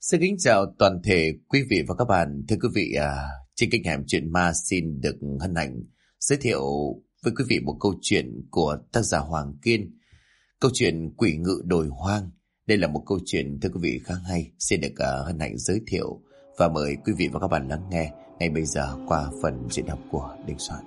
Xin kính chào toàn thể quý vị và các bạn. Thưa quý vị, trên kênh Hẻm Chuyện Ma xin được hân hạnh giới thiệu với quý vị một câu chuyện của tác giả Hoàng Kiên. Câu chuyện Quỷ Ngự Đồi Hoang. Đây là một câu chuyện thưa quý vị khá hay. Xin được hân hạnh giới thiệu và mời quý vị và các bạn lắng nghe ngay bây giờ qua phần diễn đọc của Đình Soạn.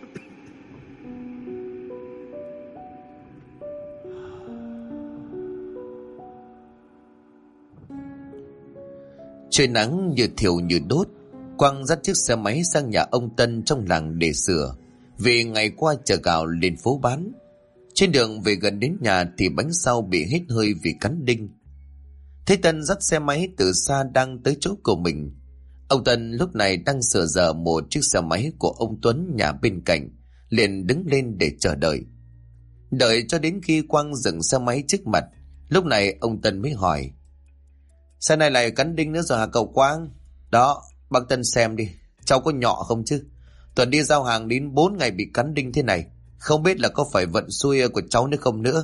Trời nắng như thiêu như đốt, Quang dắt chiếc xe máy sang nhà ông Tân trong làng để sửa, vì ngày qua chở gạo lên phố bán. Trên đường về gần đến nhà thì bánh sau bị hết hơi vì cắn đinh. Thấy Tân dắt xe máy từ xa đang tới chỗ của mình. Ông Tân lúc này đang sửa dở một chiếc xe máy của ông Tuấn nhà bên cạnh, liền đứng lên để chờ đợi. Đợi cho đến khi Quang dừng xe máy trước mặt, lúc này ông Tân mới hỏi: "Xe này lại cắn đinh nữa rồi hả cậu Quang?" "Đó, bác Tân xem đi, cháu có nhọ không chứ? Tuần đi giao hàng đến 4 ngày bị cắn đinh thế này, không biết là có phải vận xui của cháu nữa không nữa."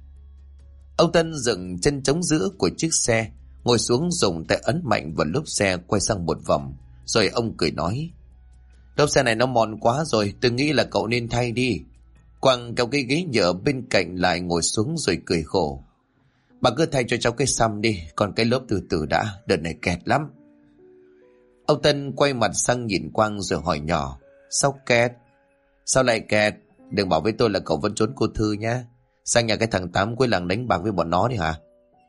Ông Tân dựng chân chống giữa của chiếc xe, ngồi xuống dùng tay ấn mạnh vào lốp xe quay sang một vòng, rồi ông cười nói: "Lốp xe này nó mòn quá rồi, tôi nghĩ là cậu nên thay đi." Quang kéo cái ghế nhựa bên cạnh lại ngồi xuống rồi cười khổ: "Bà cứ thay cho cháu cái xăm đi, còn cái lốp từ từ đã, đợt này kẹt lắm." Ông Tân quay mặt sang nhìn Quang rồi hỏi nhỏ: "Sao kẹt? Sao lại kẹt? Đừng bảo với tôi là cậu vẫn trốn cô Thư nhá. Sang nhà cái thằng Tám cuối làng đánh bạc với bọn nó đi hả?"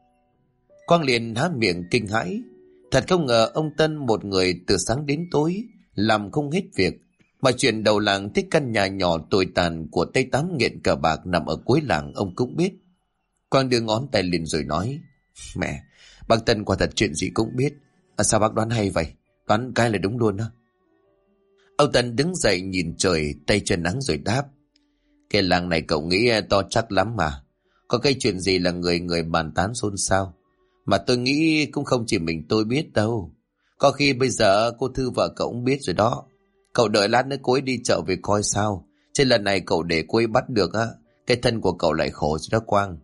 Quang liền há miệng kinh hãi. Thật không ngờ ông Tân, một người từ sáng đến tối làm không hết việc, mà chuyện đầu làng thích căn nhà nhỏ tồi tàn của tay Tám nghiện cờ bạc nằm ở cuối làng ông cũng biết. Quang đưa ngón tay lên rồi nói: "Mẹ, bác Tân quả thật chuyện gì cũng biết. Sao bác đoán hay vậy? Đoán cái là đúng luôn đó." Ông Tân đứng dậy nhìn trời, tay chân nắng rồi đáp: "Cái làng này cậu nghĩ to chắc lắm mà. Có cái chuyện gì là người người bàn tán xôn xao. Mà tôi nghĩ cũng không chỉ mình tôi biết đâu. Có khi bây giờ cô Thư vợ cậu cũng biết rồi đó. Cậu đợi lát nữa cô ấy đi chợ về coi sao. Chứ lần này cậu để cô ấy bắt được á, cái thân của cậu lại khổ rồi đó Quang."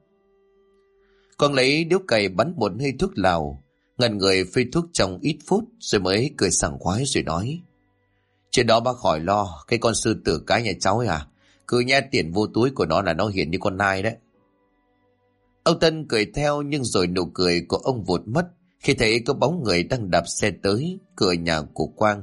Quang lấy điếu cày bắn một hơi thuốc lào, ngần người phê thuốc trong ít phút rồi mới cười sảng khoái rồi nói: "Chuyện đó bác khỏi lo, cái con sư tử cái nhà cháu ấy à, cứ nhét tiền vô túi của nó là nó hiền như con nai đấy." Ông Tân cười theo, nhưng rồi nụ cười của ông vụt mất khi thấy có bóng người đang đạp xe tới cửa nhà của Quang.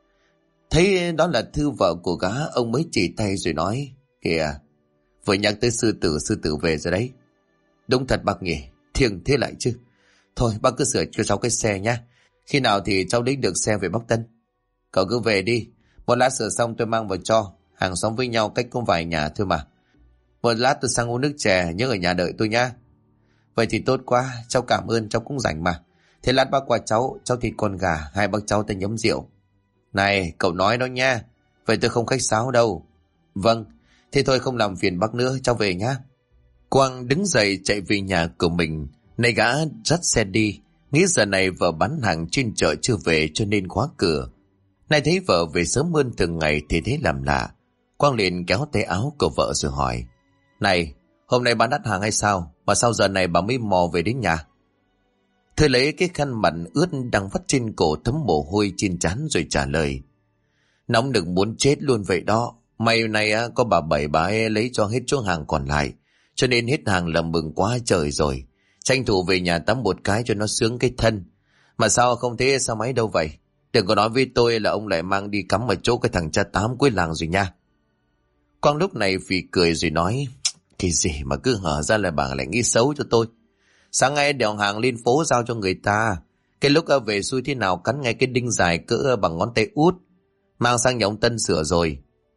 Thấy đó là Thư vợ của gã, ông mới chỉ tay rồi nói: "Kìa, vừa nhắc tới sư tử về rồi đấy." "Đúng thật bác nhỉ, thiêng thế lại chứ. Thôi bác cứ sửa cho cháu cái xe nhá. Khi nào thì cháu lấy được xe về Bắc Tân?" "Cậu cứ về đi, một lát sửa xong tôi mang vào cho. Hàng xóm với nhau cách có vài nhà thôi mà. Một lát tôi sang uống nước chè, nhớ ở nhà đợi tôi nhá." "Vậy thì tốt quá, cháu cảm ơn, cháu cũng rảnh mà. Thế lát bác qua cháu thịt con gà, hai bác cháu ta nhấm rượu." "Này, cậu nói đó nha. Vậy tôi không khách sáo đâu." "Vâng, thế thôi không làm phiền bác nữa, cháu về nhá." Quang đứng dậy chạy về nhà của mình. Này gã dắt xe đi, nghĩ giờ này vợ bán hàng trên chợ chưa về cho nên khóa cửa. Này thấy vợ về sớm hơn thường ngày thì thấy làm lạ. Quang liền kéo tay áo của vợ rồi hỏi: "Này, hôm nay bán đắt hàng hay sao? Mà sao giờ này bà mới mò về đến nhà?" Thư lấy cái khăn mặt ướt đang vắt trên cổ thấm mồ hôi trên trán rồi trả lời: "Nóng đừng muốn chết luôn vậy đó. May này có bà Bảy, bà ấy lấy cho hết chỗ hàng còn lại, cho nên hết hàng là mừng quá trời rồi. Tranh thủ về nhà tắm một cái cho nó sướng cái thân. Mà sao không thấy sao máy đâu vậy? Đừng có nói với tôi là ông lại mang đi cắm ở chỗ cái thằng cha Tám cuối làng rồi nha." Quang lúc này phì cười rồi nói: "Cái gì mà cứ hở ra là bà lại nghĩ xấu cho tôi. Sáng nay đèo hàng lên phố giao cho người ta. Cái lúc về xui thế nào cắn ngay cái đinh dài cỡ bằng ngón tay út. Mang sang nhà ông Tân sửa rồi."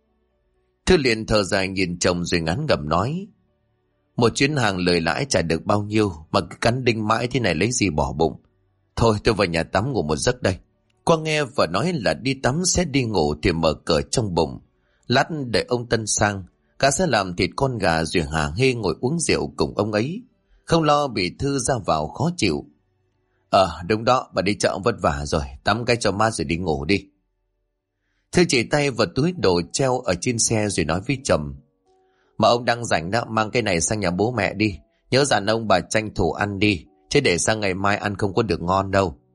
Thư liền thở dài nhìn chồng rồi ngán ngẩm nói: "Một chuyến hàng lời lãi trả được bao nhiêu mà cứ cắn đinh mãi thế này lấy gì bỏ bụng. Thôi tôi vào nhà tắm ngủ một giấc đây." Quang nghe vợ nói là đi tắm sẽ đi ngủ thì mở cờ trong bụng. Lát đợi ông Tân sang, cả sẽ làm thịt con gà rồi hả hê ngồi uống rượu cùng ông ấy, không lo bị Thư ra vào khó chịu. Đúng đó, bà đi chợ vất vả rồi, tắm cái cho mát rồi đi ngủ đi." Thư chỉ tay vào túi đồ treo ở trên xe rồi nói với chồng: "Mà ông đang rảnh đó, mang cái này sang nhà bố mẹ đi. Nhớ dặn ông bà tranh thủ ăn đi, chứ để sang ngày mai ăn không có được ngon đâu.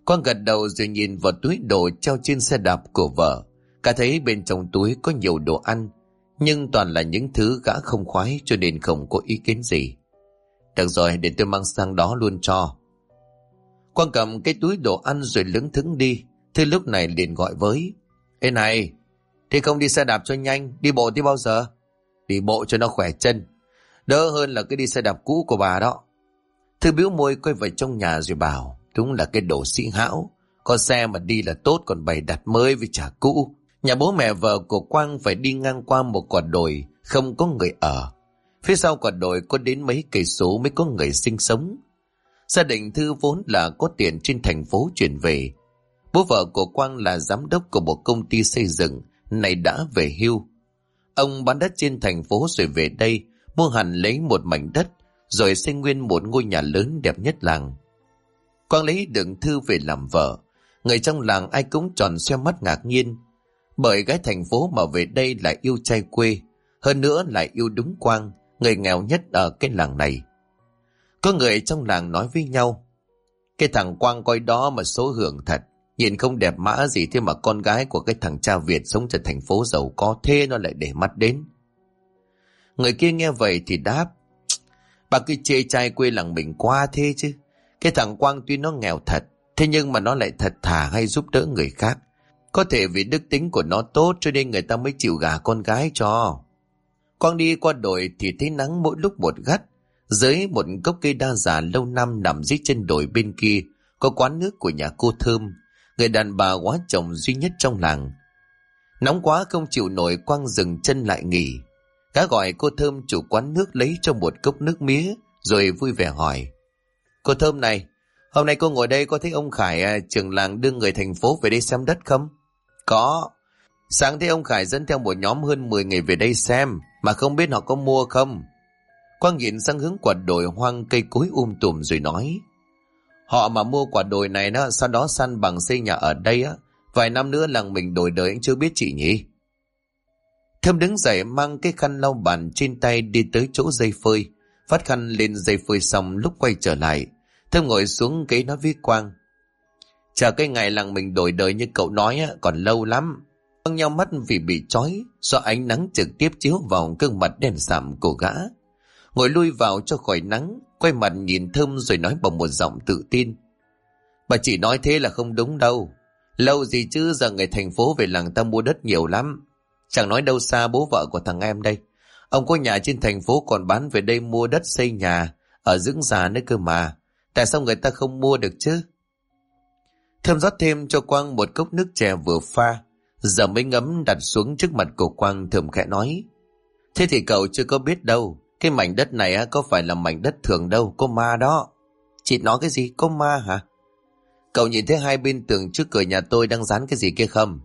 Quang gật đầu rồi nhìn vào túi đồ treo trên xe đạp của vợ. Cả thấy bên trong túi có nhiều đồ ăn, nhưng toàn là những thứ gã không khoái, cho nên không có ý kiến gì. Được rồi, để tôi mang sang đó luôn cho. Quang cầm cái túi đồ ăn rồi lững thững đi. Thư lúc này liền gọi với: Ê này, thế không đi xe đạp cho nhanh, đi bộ thì bao giờ? Đi bộ cho nó khỏe chân, đỡ hơn là cái đi xe đạp cũ của bà đó. Thư bĩu môi quay về trong nhà rồi bảo: Đúng là cái đồ sĩ hão, có xe mà đi là tốt, còn bày đặt mới với trả cũ. Nhà bố mẹ vợ của Quang phải đi ngang qua một quả đồi không có người ở. Phía sau quả đồi có đến mấy cây số mới có người sinh sống. Gia đình Thư vốn là có tiền trên thành phố chuyển về. Bố vợ của Quang là giám đốc của một công ty xây dựng, này đã về hưu. Ông bán đất trên thành phố rồi về đây, mua hẳn lấy một mảnh đất, rồi xây nguyên một ngôi nhà lớn đẹp nhất làng. Quang lấy được Thư về làm vợ. Người trong làng ai cũng tròn xoe mắt ngạc nhiên, bởi gái thành phố mà về đây lại yêu trai quê, hơn nữa lại yêu đúng Quang, người nghèo nhất ở cái làng này. Có người trong làng nói với nhau: Cái thằng Quang coi đó mà số hưởng thật, nhìn không đẹp mã gì, thế mà con gái của cái thằng cha Việt sống trên thành phố giàu có thế nó lại để mắt đến. Người kia nghe vậy thì đáp: Bà cứ chê trai quê làng mình quá thế chứ. Cái thằng Quang tuy nó nghèo thật, thế nhưng mà nó lại thật thà hay giúp đỡ người khác. Có thể vì đức tính của nó tốt cho nên người ta mới chịu gả con gái cho. Quang đi qua đồi thì thấy nắng mỗi lúc một gắt. Dưới một gốc cây đa già lâu năm nằm dưới chân đồi bên kia có quán nước của nhà cô Thơm, người đàn bà quá chồng duy nhất trong làng. Nóng quá không chịu nổi, Quang dừng chân lại nghỉ. Gã gọi cô Thơm chủ quán nước lấy cho một cốc nước mía, rồi vui vẻ hỏi: Cô Thơm này, hôm nay cô ngồi đây có thấy ông Khải trưởng làng đưa người thành phố về đây xem đất không? Có. Sáng thấy ông Khải dẫn theo một nhóm hơn 10 người về đây xem, mà không biết họ có mua không? Quang nhìn sang hướng quả đồi hoang cây cối tùm rồi nói: Họ mà mua quả đồi này đó, sau đó săn bằng xây nhà ở đây á, vài năm nữa làng mình đổi đời anh chưa biết chị nhỉ? Thơm đứng dậy mang cái khăn lau bàn trên tay đi tới chỗ dây phơi, vắt khăn lên dây phơi xong lúc quay trở lại, Thơm ngồi xuống ghế nói với Quang: Chờ cái ngày làng mình đổi đời như cậu nói á, còn lâu lắm. Quang nheo mắt vì bị chói do ánh nắng trực tiếp chiếu vào gương mặt đen sạm của gã. Ngồi lui vào cho khỏi nắng, quay mặt nhìn Thơm rồi nói bằng một giọng tự tin: Bà chỉ nói thế là không đúng đâu. Lâu gì chứ giờ người thành phố về làng ta mua đất nhiều lắm. Chẳng nói đâu xa bố vợ của thằng em đây, ông có nhà trên thành phố còn bán về đây mua đất xây nhà ở dưỡng già nữa cơ mà. Tại sao người ta không mua được chứ? Thơm rót thêm cho Quang một cốc nước chè vừa pha, giờ mới ngấm đặt xuống trước mặt của Quang. Thơm khẽ nói: Thế thì cậu chưa có biết đâu, cái mảnh đất này có phải là mảnh đất thường đâu, có ma đó. Chị nói cái gì, có ma hả? Cậu nhìn thấy hai bên tường trước cửa nhà tôi đang dán cái gì kia không?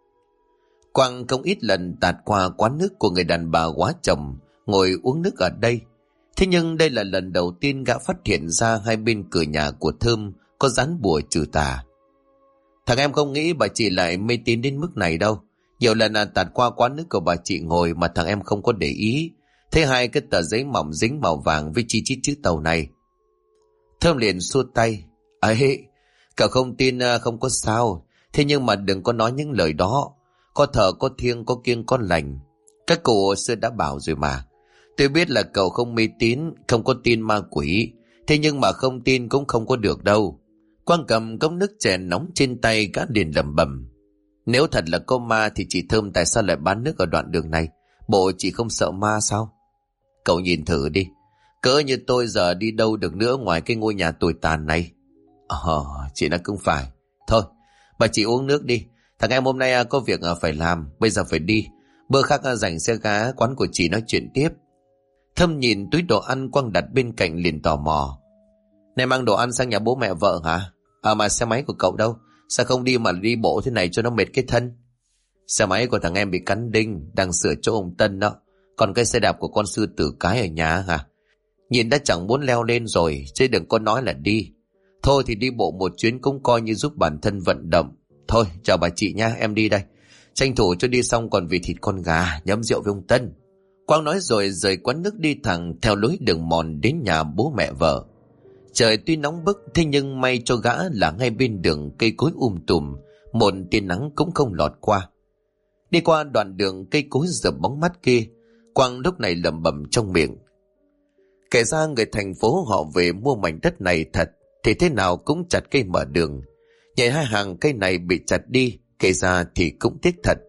Quang không ít lần tạt qua quán nước của người đàn bà quá chồng ngồi uống nước ở đây. Thế nhưng đây là lần đầu tiên gã phát hiện ra hai bên cửa nhà của Thơm có dán bùa trừ tà. Thằng em không nghĩ bà chị lại mê tín đến mức này đâu. Nhiều lần tạt qua quán nước của bà chị ngồi mà thằng em không có để ý, thấy hai cái tờ giấy mỏng dính màu vàng với chi chít chữ tàu này. Thơm liền xua tay: Ấy, cậu không tin không có sao, thế nhưng mà đừng có nói những lời đó. Có thờ có thiêng có kiêng có lành, các cụ xưa đã bảo rồi mà. Tôi biết là cậu không mê tín, không có tin ma quỷ, thế nhưng mà không tin cũng không có được đâu. Quang cầm cốc nước chè nóng trên tay, gã liền lẩm bẩm: Nếu thật là có ma thì chị Thơm tại sao lại bán nước ở đoạn đường này? Bộ chị không sợ ma sao? Cậu nhìn thử đi, cỡ như tôi giờ đi đâu được nữa ngoài cái ngôi nhà tồi tàn này. Chị nói cũng phải. Thôi, bà chị uống nước đi. Thằng em hôm nay có việc phải làm, bây giờ phải đi. Bữa khác rảnh xe ghé quán của chị nói chuyện tiếp. Thơm nhìn túi đồ ăn Quang đặt bên cạnh liền tò mò: Này mang đồ ăn sang nhà bố mẹ vợ hả? Mà xe máy của cậu đâu? Sao không đi mà đi bộ thế này cho nó mệt cái thân? Xe máy của thằng em bị cắn đinh, đang sửa chỗ ông Tân đó. Còn cái xe đạp của con sư tử cái ở nhà hả? Nhìn đã chẳng muốn leo lên rồi, chứ đừng có nói là đi. Thôi thì đi bộ một chuyến cũng coi như giúp bản thân vận động. Thôi chào bà chị nha, em đi đây. Tranh thủ cho đi xong còn vì thịt con gà, nhắm rượu với ông Tân. Quang nói rồi rời quán nước đi thẳng theo lối đường mòn đến nhà bố mẹ vợ. Trời tuy nóng bức, thế nhưng may cho gã là ngay bên đường cây cối tùm, một tia nắng cũng không lọt qua. Đi qua đoạn đường cây cối rợp bóng mát kia, Quang lúc này lẩm bẩm trong miệng. Kể ra người thành phố họ về mua mảnh đất này thật, thì thế nào cũng chặt cây mở đường. Nhảy hai hàng cây này bị chặt đi, kể ra thì cũng tiếc thật.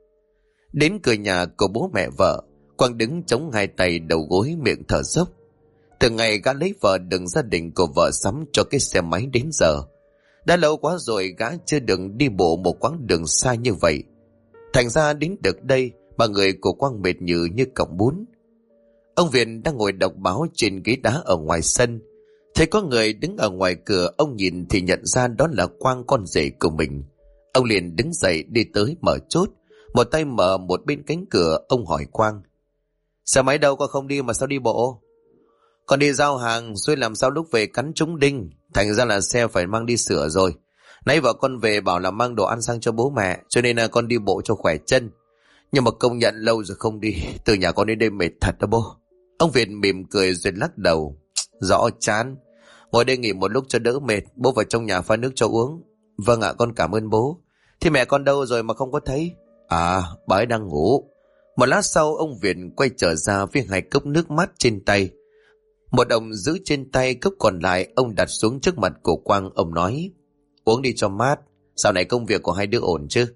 Đến cửa nhà của bố mẹ vợ, Quang đứng chống hai tay đầu gối miệng thở dốc. Từ ngày gã lấy vợ đừng gia đình của vợ sắm cho cái xe máy đến giờ, đã lâu quá rồi gã chưa được đi bộ một quãng đường xa như vậy. Thành ra đến được đây mà người của Quang mệt như cọng bún. Ông Viện đang ngồi đọc báo trên ghế đá ở ngoài sân. Thấy có người đứng ở ngoài cửa, ông nhìn thì nhận ra đó là Quang, con rể của mình. Ông liền đứng dậy đi tới mở chốt, một tay mở một bên cánh cửa. Ông hỏi Quang: "Xe máy đâu, con không đi mà sao đi bộ?" "Con đi giao hàng, rồi làm sao lúc về cắn trúng đinh, thành ra là xe phải mang đi sửa rồi. Nãy vợ con về bảo là mang đồ ăn sang cho bố mẹ, cho nên là con đi bộ cho khỏe chân. Nhưng mà công nhận lâu rồi không đi, từ nhà con đến đây mệt thật đó bố." Ông Việt mỉm cười rồi lắc đầu: "Rõ chán, ngồi đây nghỉ một lúc cho đỡ mệt, bố vào trong nhà pha nước cho uống." "Vâng ạ, con cảm ơn bố." "Thế mẹ con đâu rồi mà không có thấy?" "À, bà ấy đang ngủ." Một lát sau, ông Việt quay trở ra với hai cốc nước mát trên tay. Một ông giữ trên tay, cốc còn lại ông đặt xuống trước mặt của Quang. Ông nói: "Uống đi cho mát, sau này công việc của hai đứa ổn chứ?"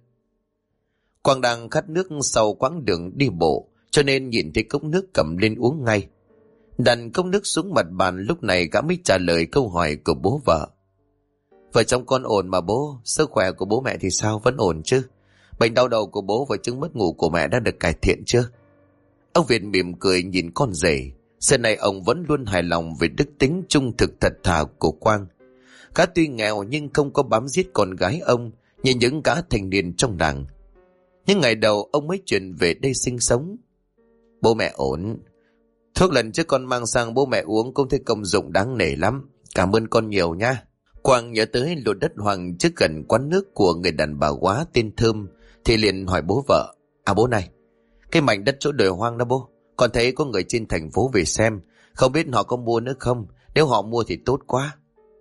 Quang đang khát nước sau quãng đường đi bộ, cho nên nhìn thấy cốc nước cầm lên uống ngay. Đặt cốc nước xuống mặt bàn, lúc này gã mới trả lời câu hỏi của bố vợ. "Vợ chồng con ổn mà bố, sức khỏe của bố mẹ thì sao, vẫn ổn chứ? Bệnh đau đầu của bố và chứng mất ngủ của mẹ đã được cải thiện chưa?" Ông Việt mỉm cười nhìn con rể. Xưa này ông vẫn luôn hài lòng về đức tính trung thực thật thà của Quang. Gã tuy nghèo nhưng không có bám giết con gái ông như những gã thanh niên trong làng. Những ngày đầu ông mới chuyển về đây sinh sống. "Bố mẹ ổn. Thuốc lần trước con mang sang bố mẹ uống cũng thấy công dụng đáng nể lắm. Cảm ơn con nhiều nha." Quang nhớ tới lô đất hoang trước gần quán nước của người đàn bà quá tên Thơm, thì liền hỏi bố vợ: "À bố này, cái mảnh đất chỗ đồi hoang đó bố, con thấy có người trên thành phố về xem, không biết họ có mua nữa không? Nếu họ mua thì tốt quá."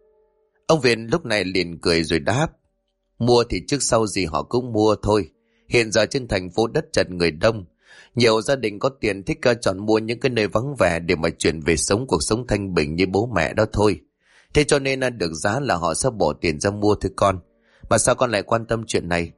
Ông Viện lúc này liền cười rồi đáp: "Mua thì trước sau gì họ cũng mua thôi. Hiện giờ trên thành phố đất chật người đông, nhiều gia đình có tiền thích chọn mua những cái nơi vắng vẻ để mà chuyển về sống cuộc sống thanh bình như bố mẹ đó thôi. Thế cho nên được giá là họ sẽ bỏ tiền ra mua thôi con. Mà sao con lại quan tâm chuyện này?"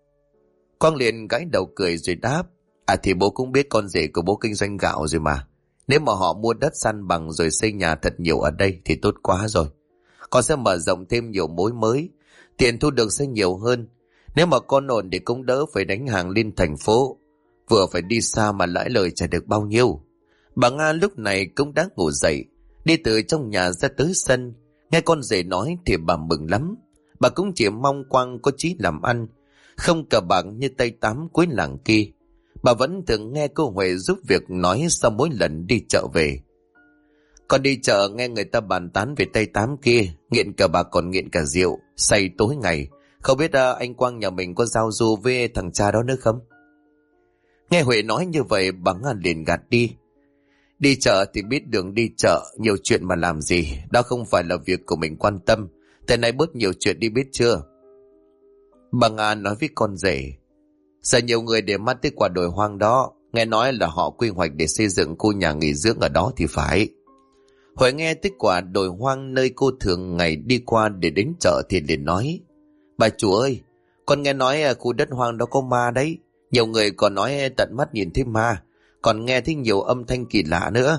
Quang liền gãi đầu cười rồi đáp: "À thì bố cũng biết con rể của bố kinh doanh gạo rồi mà. Nếu mà họ mua đất san bằng rồi xây nhà thật nhiều ở đây thì tốt quá rồi. Con sẽ mở rộng thêm nhiều mối mới, tiền thu được sẽ nhiều hơn. Nếu mà con ổn thì cũng đỡ phải đánh hàng lên thành phố, vừa phải đi xa mà lãi lời chả được bao nhiêu." Bà Nga lúc này cũng đã ngủ dậy, đi từ trong nhà ra tới sân. Nghe con rể nói thì bà mừng lắm. Bà cũng chỉ mong Quang có chí làm ăn, không cờ bạc như tay tám cuối làng kia. Bà vẫn thường nghe cô Huệ giúp việc nói sau mỗi lần đi chợ về: "Con đi chợ nghe người ta bàn tán về tay tám kia, nghiện cờ bạc còn nghiện cả rượu, say tối ngày. Không biết anh Quang nhà mình có giao du với thằng cha đó nữa không?" Nghe Huệ nói như vậy, bà Nga liền gạt đi: "Đi chợ thì biết đường đi chợ, nhiều chuyện mà làm gì, đó không phải là việc của mình quan tâm. Thế này bớt nhiều chuyện đi biết chưa?" Bà Nga nói với con rể: "Giờ nhiều người để mắt tới quả đồi hoang đó, nghe nói là họ quy hoạch để xây dựng khu nhà nghỉ dưỡng ở đó thì phải." Huệ nghe tới quả đồi hoang nơi cô thường ngày đi qua để đến chợ thì liền nói: "Bà chủ ơi, con nghe nói khu đất hoang đó có ma đấy. Nhiều người còn nói tận mắt nhìn thấy ma, còn nghe thấy nhiều âm thanh kỳ lạ nữa."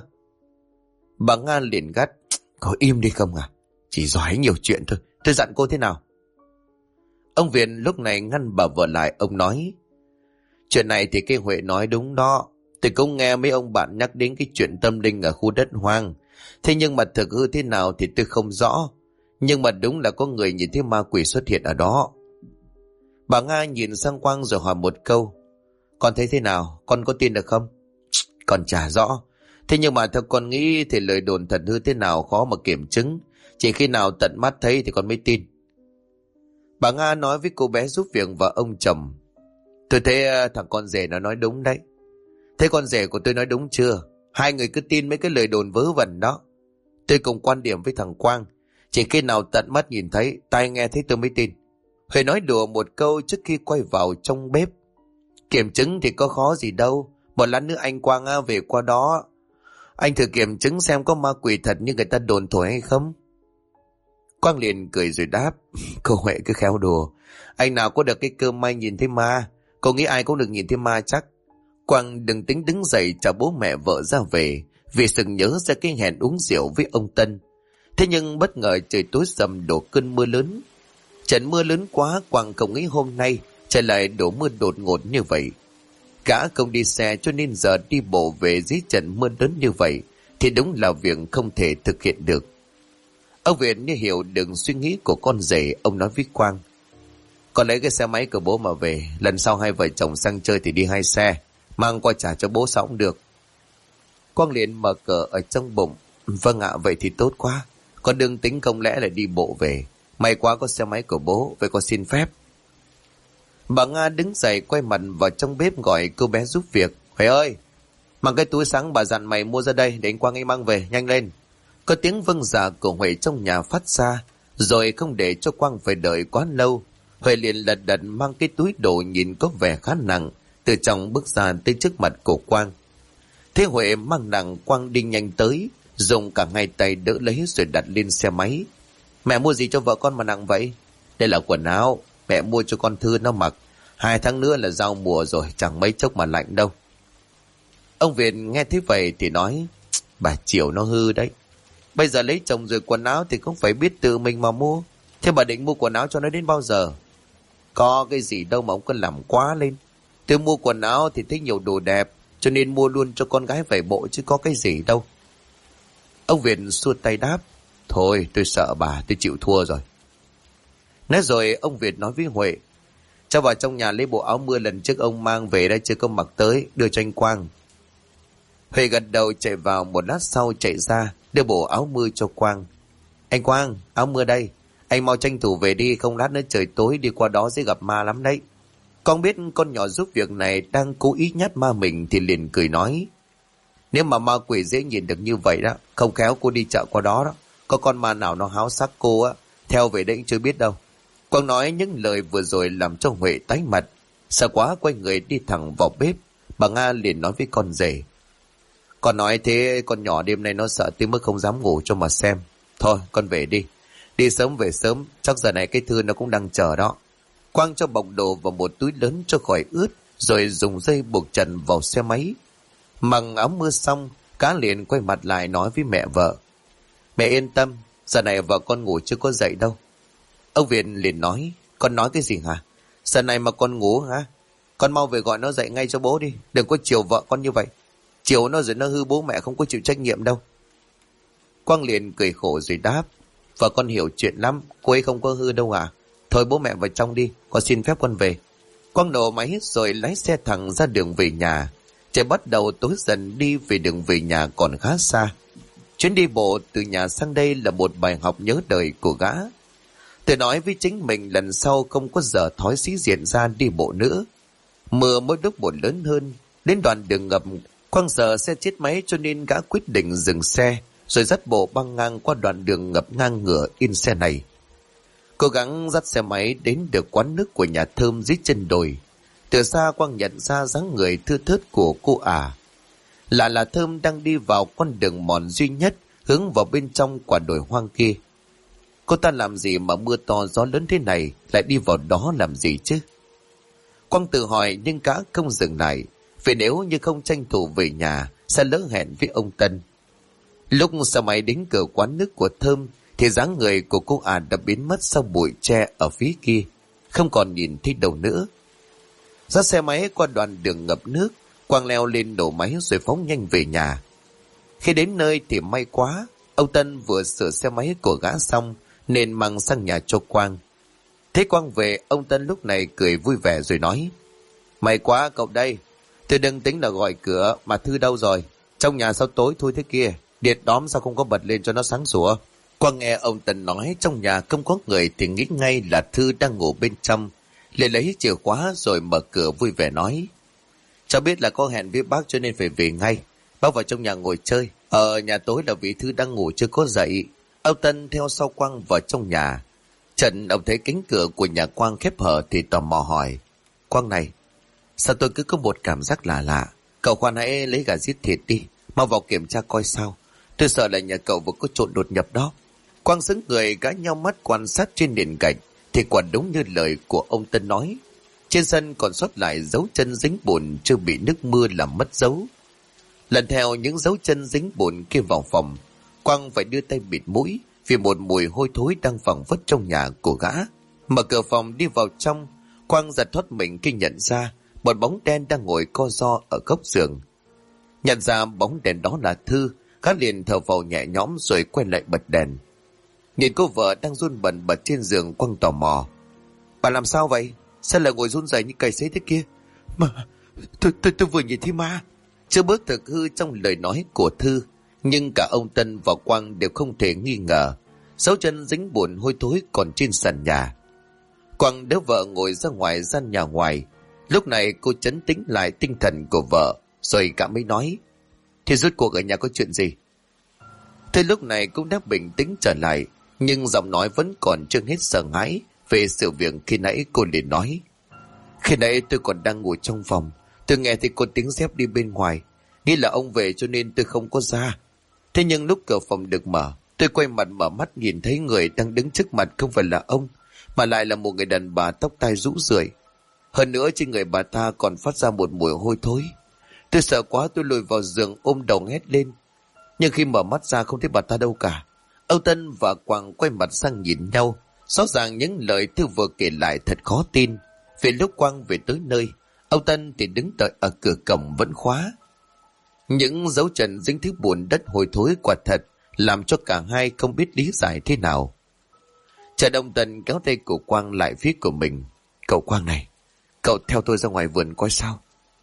Bà Nga liền gắt: "Có im đi không à? Chỉ giỏi nhiều chuyện thôi. Tôi dặn cô thế nào?" Ông Viện lúc này ngăn bà vợ lại. Ông nói: "Chuyện này thì cái Huệ nói đúng đó. Tôi cũng nghe mấy ông bạn nhắc đến cái chuyện tâm linh ở khu đất hoang. Thế nhưng mà thực hư thế nào thì tôi không rõ. Nhưng mà đúng là có người nhìn thấy ma quỷ xuất hiện ở đó." Bà Nga nhìn sang Quang rồi hỏi một câu: "Con thấy thế nào? Con có tin được không?" "Con chả rõ. Thế nhưng mà theo con nghĩ thì lời đồn thật hư thế nào khó mà kiểm chứng. Chỉ khi nào tận mắt thấy thì con mới tin." Bà Nga nói với cô bé giúp việc và ông chồng: "Tôi thấy thằng con rể nó nói đúng đấy. Thế con rể của tôi nói đúng chưa? Hai người cứ tin mấy cái lời đồn vớ vẩn đó. Tôi cùng quan điểm với thằng Quang. Chỉ khi nào tận mắt nhìn thấy, tai nghe thấy tôi mới tin. Huệ nói đùa một câu trước khi quay vào trong bếp. Kiểm chứng thì có khó gì đâu. Một lát nữa anh Quang về qua đó. Anh thử kiểm chứng xem có ma quỷ thật như người ta đồn thổi hay không. Quang liền cười rồi đáp. Cô Huệ cứ khéo đùa. Anh nào có được cái cơ may nhìn thấy ma. Cô nghĩ ai cũng được nhìn thấy ma chắc. Quang đừng tính đứng dậy chào bố mẹ vợ ra về, vì sực nhớ ra cái hẹn uống rượu với ông Tân. Thế nhưng bất ngờ trời tối sầm đổ cơn mưa lớn. Trận mưa lớn quá, Quang không nghĩ hôm nay trời lại đổ mưa đột ngột như vậy. Gã không đi xe cho nên giờ đi bộ về dưới trận mưa lớn như vậy thì đúng là việc không thể thực hiện được. Ông Việt như hiểu được suy nghĩ của con rể, ông nói với Quang. Con lấy cái xe máy của bố mà về, lần sau hai vợ chồng sang chơi thì đi hai xe, mang qua trả cho bố sao cũng được. Quang liền mở cờ ở trong bụng. Vâng ạ, vậy thì tốt quá. Con đừng tính không lẽ lại đi bộ về. May quá có xe máy của bố, vậy con xin phép. Bà Nga đứng dậy quay mặt vào trong bếp gọi cô bé giúp việc. Huệ ơi, mang cái túi sáng bà dặn mày mua ra đây để anh Quang ấy mang về, nhanh lên. Có tiếng vâng dạ của Huệ trong nhà phát ra, rồi không để cho Quang phải đợi quá lâu. Huệ liền lật đật mang cái túi đồ nhìn có vẻ khá nặng từ trong bước ra tới trước mặt của Quang. Thế Huệ mang nặng, Quang đi nhanh tới, dùng cả hai tay đỡ lấy rồi đặt lên xe máy. Mẹ mua gì cho vợ con mà nặng vậy? Đây là quần áo, mẹ mua cho con Thư nó mặc. 2 tháng nữa là giao mùa rồi, chẳng mấy chốc mà lạnh đâu. Ông Việt nghe thế vậy thì nói, bà Chiểu nó hư đấy. Bây giờ lấy chồng rồi quần áo thì cũng phải biết tự mình mà mua. Thế bà định mua quần áo cho nó đến bao giờ? Có cái gì đâu mà ông cứ làm quá lên. Tôi mua quần áo thì thích nhiều đồ đẹp, cho nên mua luôn cho con gái vài bộ chứ có cái gì đâu. Ông Việt xua tay đáp, thôi tôi sợ bà, tôi chịu thua rồi. Nói rồi ông Việt nói với Huệ, cho vào trong nhà lấy bộ áo mưa lần trước ông mang về đã chưa có mặc tới, đưa cho anh Quang. Huệ gật đầu chạy vào, một lát sau chạy ra đưa bộ áo mưa cho Quang. Anh Quang, áo mưa đây, anh mau tranh thủ về đi, không lát nữa trời tối đi qua đó sẽ gặp ma lắm đấy. Con biết con nhỏ giúp việc này đang cố ý nhát ma mình thì liền cười nói, nếu mà ma quỷ dễ nhìn được như vậy đó, không khéo cô đi chợ qua đó đó, có con ma nào nó háo sắc cô á, theo về đấy chưa biết đâu. Quang nói những lời vừa rồi làm cho Huệ tái mặt, sợ quá quay người đi thẳng vào bếp. Bà Nga liền nói với con rể, con nói thế con nhỏ đêm nay nó sợ tới mức không dám ngủ cho mà xem. Thôi con về đi, đi sớm về sớm, chắc giờ này cái Thư nó cũng đang chờ đó. Quang cho bọc đồ vào một túi lớn cho khỏi ướt, rồi dùng dây buộc trần vào xe máy. Mặc áo mưa xong, Cá liền quay mặt lại nói với mẹ vợ, mẹ yên tâm, giờ này vợ con ngủ chưa có dậy đâu. Ông Việt liền nói, con nói cái gì hả? Giờ này mà con ngủ hả? Con mau về gọi nó dậy ngay cho bố đi, đừng có chiều vợ con như vậy. Chiều nó rồi nó hư bố mẹ không có chịu trách nhiệm đâu. Quang liền cười khổ rồi đáp, vợ con hiểu chuyện lắm, cô ấy không có hư đâu à. Thôi bố mẹ vào trong đi, con xin phép con về. Quang nổ máy rồi lái xe thẳng ra đường về nhà. Trời bắt đầu tối dần, đi về đường về nhà còn khá xa. Chuyến đi bộ từ nhà sang đây là một bài học nhớ đời của gã. Tự nói với chính mình lần sau không có giờ thói sĩ diện ra đi bộ nữa. Mưa mỗi lúc một lớn hơn, đến đoạn đường ngập, Quang sợ xe chết máy cho nên gã quyết định dừng xe, rồi dắt bộ băng ngang qua đoạn đường ngập ngang ngửa in xe này. Cố gắng dắt xe máy đến được quán nước của nhà Thơm dưới chân đồi. Từ xa Quang nhận ra dáng người thưa thớt của cô ả. Là Thơm đang đi vào con đường mòn duy nhất hướng vào bên trong quả đồi hoang kia. Cô ta làm gì mà mưa to gió lớn thế này, lại đi vào đó làm gì chứ? Quang tự hỏi nhưng gã không dừng lại, vì nếu như không tranh thủ về nhà sẽ lỡ hẹn với ông Tân. Lúc xe máy đến cửa quán nước của Thơm thì dáng người của cô ả đã biến mất sau bụi tre ở phía kia, không còn nhìn thấy đâu nữa. Dắt xe máy qua đoạn đường ngập nước, Quang leo lên đổ máy rồi phóng nhanh về nhà. Khi đến nơi thì may quá, ông Tân vừa sửa xe máy của gã xong nên mang sang nhà cho Quang. Thấy Quang về, ông Tân lúc này cười vui vẻ rồi nói, may quá cậu đây, tôi đừng tính là gọi cửa mà Thư đâu rồi, trong nhà sao tối thui thế kia, điện đóm sao không có bật lên cho nó sáng sủa. Quang nghe ông Tân nói trong nhà không có người thì nghĩ ngay là Thư đang ngủ bên trong, liền lấy chìa khóa rồi mở cửa vui vẻ nói, cháu biết là có hẹn với bác cho nên phải về ngay, Bác vào trong nhà ngồi chơi. Ở nhà tối là vì Thư đang ngủ chưa có dậy. Ông Tân theo sau Quang vào trong nhà. Trần ông thấy cánh cửa của nhà Quang khép hở thì tò mò hỏi: Quang này, sao tôi cứ có một cảm giác lạ lạ? Cậu khoan hãy lấy gà giết thịt đi, mau vào kiểm tra coi sao. Tôi sợ là nhà cậu vừa có trộn đột nhập đó. Quang sững người gã nhau mắt quan sát trên nền gạch, thì quả đúng như lời của ông Tân nói. Trên sân còn sót lại dấu chân dính bùn chưa bị nước mưa làm mất dấu. Lần theo những dấu chân dính bùn kia vào phòng, Quang phải đưa tay bịt mũi vì một mùi hôi thối đang phảng phất trong nhà của gã. Mở cửa phòng đi vào trong, Quang giật thoát mình khi nhận ra một bóng đen đang ngồi co ro ở góc giường. Nhận ra bóng đèn đó là Thư, gã liền thở phào nhẹ nhõm rồi quay lại bật đèn. Nhìn cô vợ đang run bần bật trên giường, Quang tò mò: Bà làm sao vậy? Sao lại ngồi run rẩy như cầy sấy thế kia? Mà tôi vừa nhìn thấy ma. Chưa bước thực hư trong lời nói của Thư, nhưng cả ông Tân và Quang đều không thể nghi ngờ dấu chân dính bùn hôi thối còn trên sàn nhà. Quang đỡ vợ ngồi ra ngoài gian nhà ngoài. Lúc này cô trấn tĩnh lại tinh thần của vợ, rồi cả mới nói: Thì rốt cuộc ở nhà có chuyện gì? Thế lúc này cũng đã bình tĩnh trở lại, nhưng giọng nói vẫn còn chưa hết sợ hãi về sự việc khi nãy. Cô liền nói: Khi nãy tôi còn đang ngủ trong phòng, tôi nghe thấy có tiếng dép đi bên ngoài, nghĩ là ông về cho nên tôi không có ra. Thế nhưng lúc cửa phòng được mở, tôi quay mặt mở mắt nhìn thấy người đang đứng trước mặt không phải là ông, mà lại là một người đàn bà tóc tai rũ rượi. Hơn nữa trên người bà ta còn phát ra một mùi hôi thối. Tôi sợ quá, tôi lùi vào giường ôm đầu hét lên, nhưng khi mở mắt ra không thấy bà ta đâu cả. Âu Tân và Quang quay mặt sang nhìn nhau. Rõ ràng những lời Thư vừa kể lại thật khó tin. Vì lúc Quang về tới nơi, Âu Tân thì đứng đợi ở cửa cổng vẫn khóa. Những dấu chân dính thứ bùn đất hôi thối quả thật làm cho cả hai không biết lý giải thế nào. Trần Ông Tân kéo tay của Quang lại phía của mình: Cậu Quang này, cậu theo tôi ra ngoài vườn coi sao.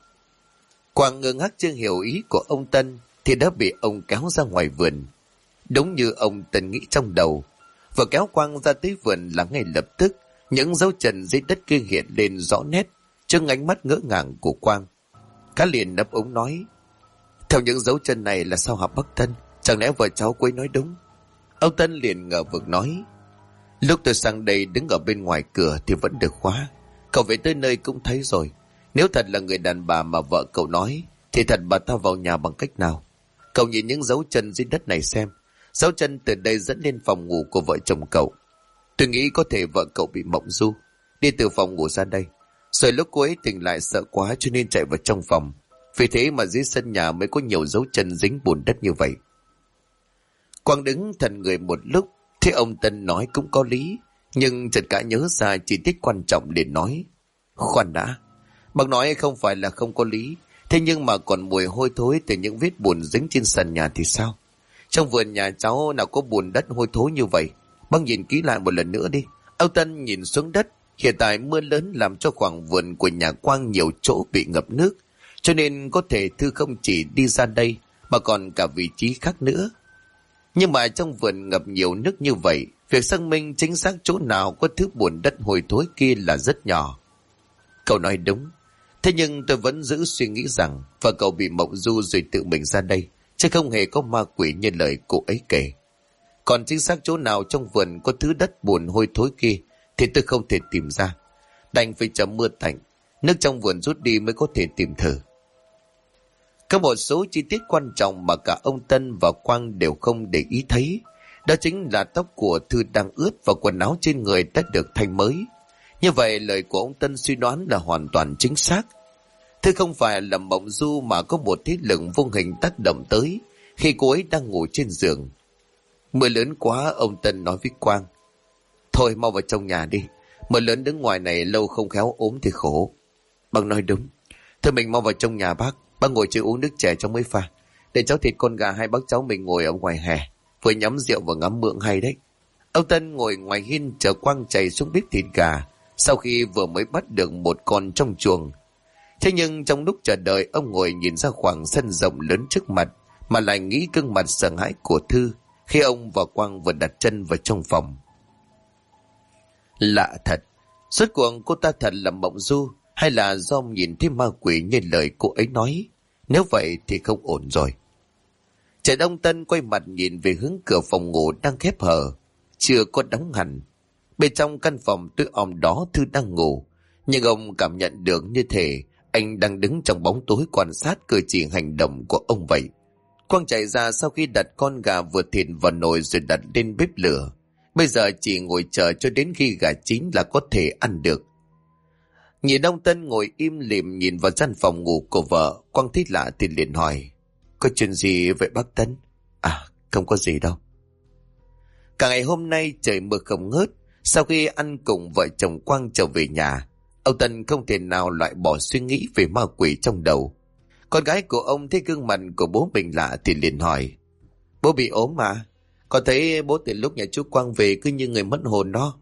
Quang ngơ ngác chưa hiểu ý của ông Tân thì đã bị ông kéo ra ngoài vườn. Đúng như ông Tân nghĩ trong đầu, vừa kéo Quang ra tới vườn là ngay lập tức những dấu chân dưới đất kia hiện lên rõ nét trước ánh mắt ngỡ ngàng của Quang. Cá liền ấp úng nói: Theo những dấu chân này là sao hả bác Tân? Chẳng lẽ vợ cháu cô ấy nói đúng? Ông Tân liền ngờ vực nói: Lúc tôi sang đây đứng ở bên ngoài cửa thì vẫn được khóa. Cậu về tới nơi cũng thấy rồi. Nếu thật là người đàn bà mà vợ cậu nói thì thật bà ta vào nhà bằng cách nào? Cậu nhìn những dấu chân dưới đất này xem. Dấu chân từ đây dẫn lên phòng ngủ của vợ chồng cậu. Tôi nghĩ có thể vợ cậu bị mộng du, đi từ phòng ngủ ra đây, rồi lúc cô ấy tỉnh lại sợ quá cho nên chạy vào trong phòng. Vì thế mà dưới sân nhà mới có nhiều dấu chân dính bùn đất như vậy. Quang đứng thần người một lúc, thế ông Tân nói cũng có lý, nhưng chợt cả nhớ ra chi tiết quan trọng để nói: Khoan đã, bác nói không phải là không có lý, thế nhưng mà còn mùi hôi thối từ những vết bùn dính trên sàn nhà thì sao? Trong vườn nhà cháu nào có bùn đất hôi thối như vậy? Bác nhìn kỹ lại một lần nữa đi. Ông Tân nhìn xuống đất. Hiện tại mưa lớn làm cho khoảng vườn của nhà Quang nhiều chỗ bị ngập nước, cho nên có thể Thư không chỉ đi ra đây mà còn cả vị trí khác nữa. Nhưng mà trong vườn ngập nhiều nước như vậy, việc xác minh chính xác chỗ nào có thứ bùn đất hôi thối kia là rất nhỏ. Cậu nói đúng. Thế nhưng tôi vẫn giữ suy nghĩ rằng vợ cậu bị mộng du rồi tự mình ra đây, chứ không hề có ma quỷ như lời cô ấy kể. Còn chính xác chỗ nào trong vườn có thứ đất bùn hôi thối kia thì tôi không thể tìm ra. Đành phải chờ mưa tạnh, nước trong vườn rút đi mới có thể tìm thử. Có một số chi tiết quan trọng mà cả ông Tân và Quang đều không để ý thấy. Đó chính là tóc của Thư đang ướt và quần áo trên người đã được thay mới. Như vậy lời của ông Tân suy đoán là hoàn toàn chính xác. Thư không phải là mộng du mà có một thế lực vô hình tác động tới khi cô ấy đang ngủ trên giường. Mưa lớn quá, ông Tân nói với Quang: Thôi mau vào trong nhà đi, mưa lớn đứng ngoài này lâu không khéo ốm thì khổ. Bác nói đúng. Thôi mình mau vào trong nhà bác ngồi chơi uống nước chè trong mấy pha. Để cháu thịt con gà hai bác cháu mình ngồi ở ngoài hè, vừa nhắm rượu vừa ngắm mượn hay đấy. Ông Tân ngồi ngoài hiên chờ Quang chạy xuống bếp thịt gà, sau khi vừa mới bắt được một con trong chuồng. Thế nhưng trong lúc chờ đợi, ông ngồi nhìn ra khoảng sân rộng lớn trước mặt, mà lại nghĩ gương mặt sợ hãi của Thư khi ông và Quang vừa đặt chân vào trong phòng. Lạ thật, rốt cuộc cô ta thật là mộng du hay là do nhìn thấy ma quỷ như lời cô ấy nói? Nếu vậy thì không ổn rồi. Trần ông Tân quay mặt nhìn về hướng cửa phòng ngủ đang khép hờ, chưa có đóng hẳn. Bên trong căn phòng tối om đó Thư đang ngủ, nhưng ông cảm nhận được như thể anh đang đứng trong bóng tối quan sát cử chỉ hành động của ông vậy. Quang chạy ra sau khi đặt con gà vừa thịt vào nồi rồi đặt lên bếp lửa. Bây giờ chỉ ngồi chờ cho đến khi gà chín là có thể ăn được. Nhìn ông Tân ngồi im lìm nhìn vào gian phòng ngủ của vợ, Quang thấy lạ thì liền hỏi: có chuyện gì vậy bác Tân? À, không có gì đâu. Cả ngày hôm nay trời mưa không ngớt. Sau khi ăn cùng vợ chồng Quang trở về nhà, ông Tân không thể nào loại bỏ suy nghĩ về ma quỷ trong đầu. Con gái của ông thấy gương mặt của bố mình lạ thì liền hỏi: bố bị ốm mà? Con thấy bố từ lúc nhà chú Quang về cứ như người mất hồn đó.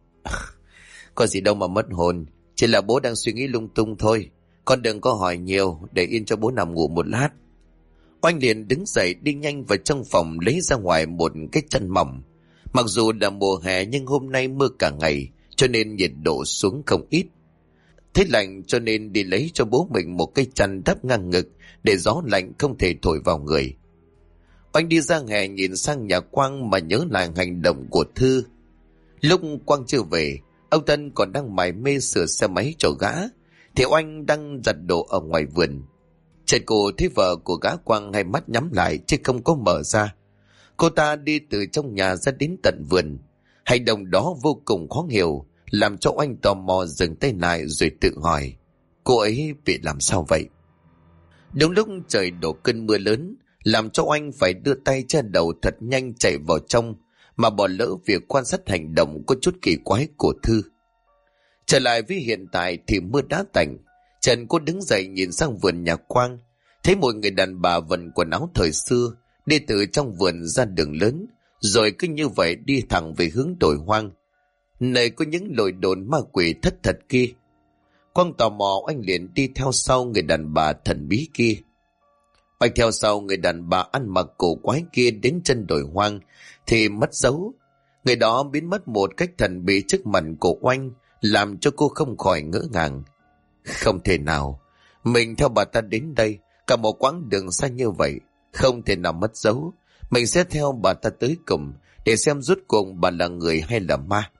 Có gì đâu mà mất hồn, chỉ là bố đang suy nghĩ lung tung thôi. Con đừng có hỏi nhiều, để yên cho bố nằm ngủ một lát. Oanh liền đứng dậy đi nhanh vào trong phòng lấy ra ngoài một cái chăn mỏng. Mặc dù là mùa hè nhưng hôm nay mưa cả ngày, cho nên nhiệt độ xuống không ít. Thế lạnh cho nên đi lấy cho bố mình một cái chăn đắp ngang ngực để gió lạnh không thể thổi vào người. Oanh đi ra hè nhìn sang nhà Quang mà nhớ lại hành động của Thư. Lúc Quang chưa về, ông Tân còn đang mải mê sửa xe máy cho gã, thì Oanh đang giặt đồ ở ngoài vườn. Chợt cô thấy vợ của gã Quang hai mắt nhắm lại chứ không có mở ra. Cô ta đi từ trong nhà ra đến tận vườn. Hành động đó vô cùng khó hiểu, làm cho Oanh tò mò dừng tay lại rồi tự hỏi: cô ấy bị làm sao vậy? Đúng lúc trời đổ cơn mưa lớn, làm cho Oanh phải đưa tay che đầu thật nhanh chạy vào trong, mà bỏ lỡ việc quan sát hành động có chút kỳ quái của Thư. Trở lại với hiện tại thì mưa đã tạnh. Trần cô đứng dậy nhìn sang vườn nhà Quang, thấy một người đàn bà vận quần áo thời xưa đi từ trong vườn ra đường lớn, rồi cứ như vậy đi thẳng về hướng đồi hoang, nơi có những lời đồn ma quỷ thất thật kia. Quang tò mò, anh liền đi theo sau người đàn bà thần bí kia. Anh theo sau người đàn bà ăn mặc cổ quái kia đến chân đồi hoang thì mất dấu. Người đó biến mất một cách thần bí trước mặt của Oanh, làm cho cô không khỏi ngỡ ngàng. Không thể nào, mình theo bà ta đến đây cả một quãng đường xa như vậy, không thể nào mất dấu. Mình sẽ theo bà ta tới cùng để xem rốt cuộc bà là người hay là ma.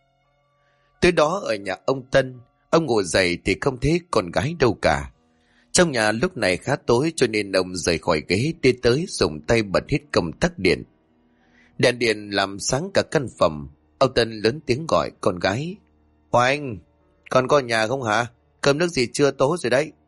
Tới đó ở nhà ông Tân, ông ngồi dậy thì không thấy con gái đâu cả. Trong nhà lúc này khá tối cho nên ông rời khỏi ghế đi tới dùng tay bật hết công tắc điện. Đèn điện làm sáng cả căn phòng. Ông Tân lớn tiếng gọi con gái: Oanh, con có nhà không hả? Cơm nước gì chưa tối rồi đấy.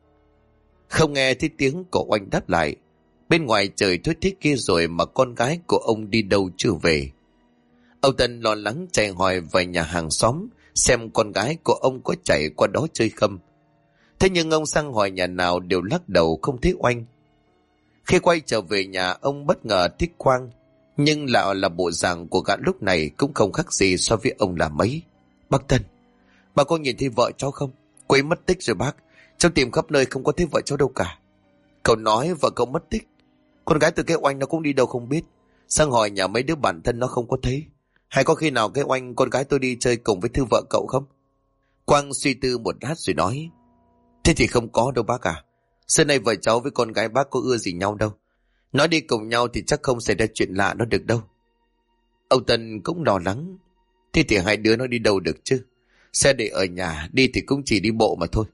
Không nghe thấy tiếng của Oanh đáp lại. Bên ngoài trời tối thế kia rồi mà con gái của ông đi đâu chưa về. Ông Tân lo lắng chạy hỏi về nhà hàng xóm xem con gái của ông có chạy qua đó chơi không. Thế nhưng ông sang hỏi nhà nào đều lắc đầu không thấy Oanh. Khi quay trở về nhà, ông bất ngờ thích Quang, nhưng lại là bộ dạng của gã lúc này cũng không khác gì so với ông là mấy. Bác Tân, bà có nhìn thấy vợ cháu không? Cô ấy mất tích rồi bác. Cháu tìm khắp nơi không có thấy vợ cháu đâu cả. Cậu nói vợ cậu mất tích. Con gái từ cái Oanh nó cũng đi đâu không biết. Sang hỏi nhà mấy đứa bạn thân nó không có thấy. Hay có khi nào cái Oanh con gái tôi đi chơi cùng với Thư vợ cậu không? Quang suy tư một lát rồi nói: Thế thì không có đâu bác à. Xưa nay vợ cháu với con gái bác có ưa gì nhau đâu. Nói đi cùng nhau thì chắc không xảy ra chuyện lạ nó được đâu. Ông Tân cũng lo lắng. Thế thì hai đứa nó đi đâu được chứ? Xe để ở nhà, đi thì cũng chỉ đi bộ mà thôi.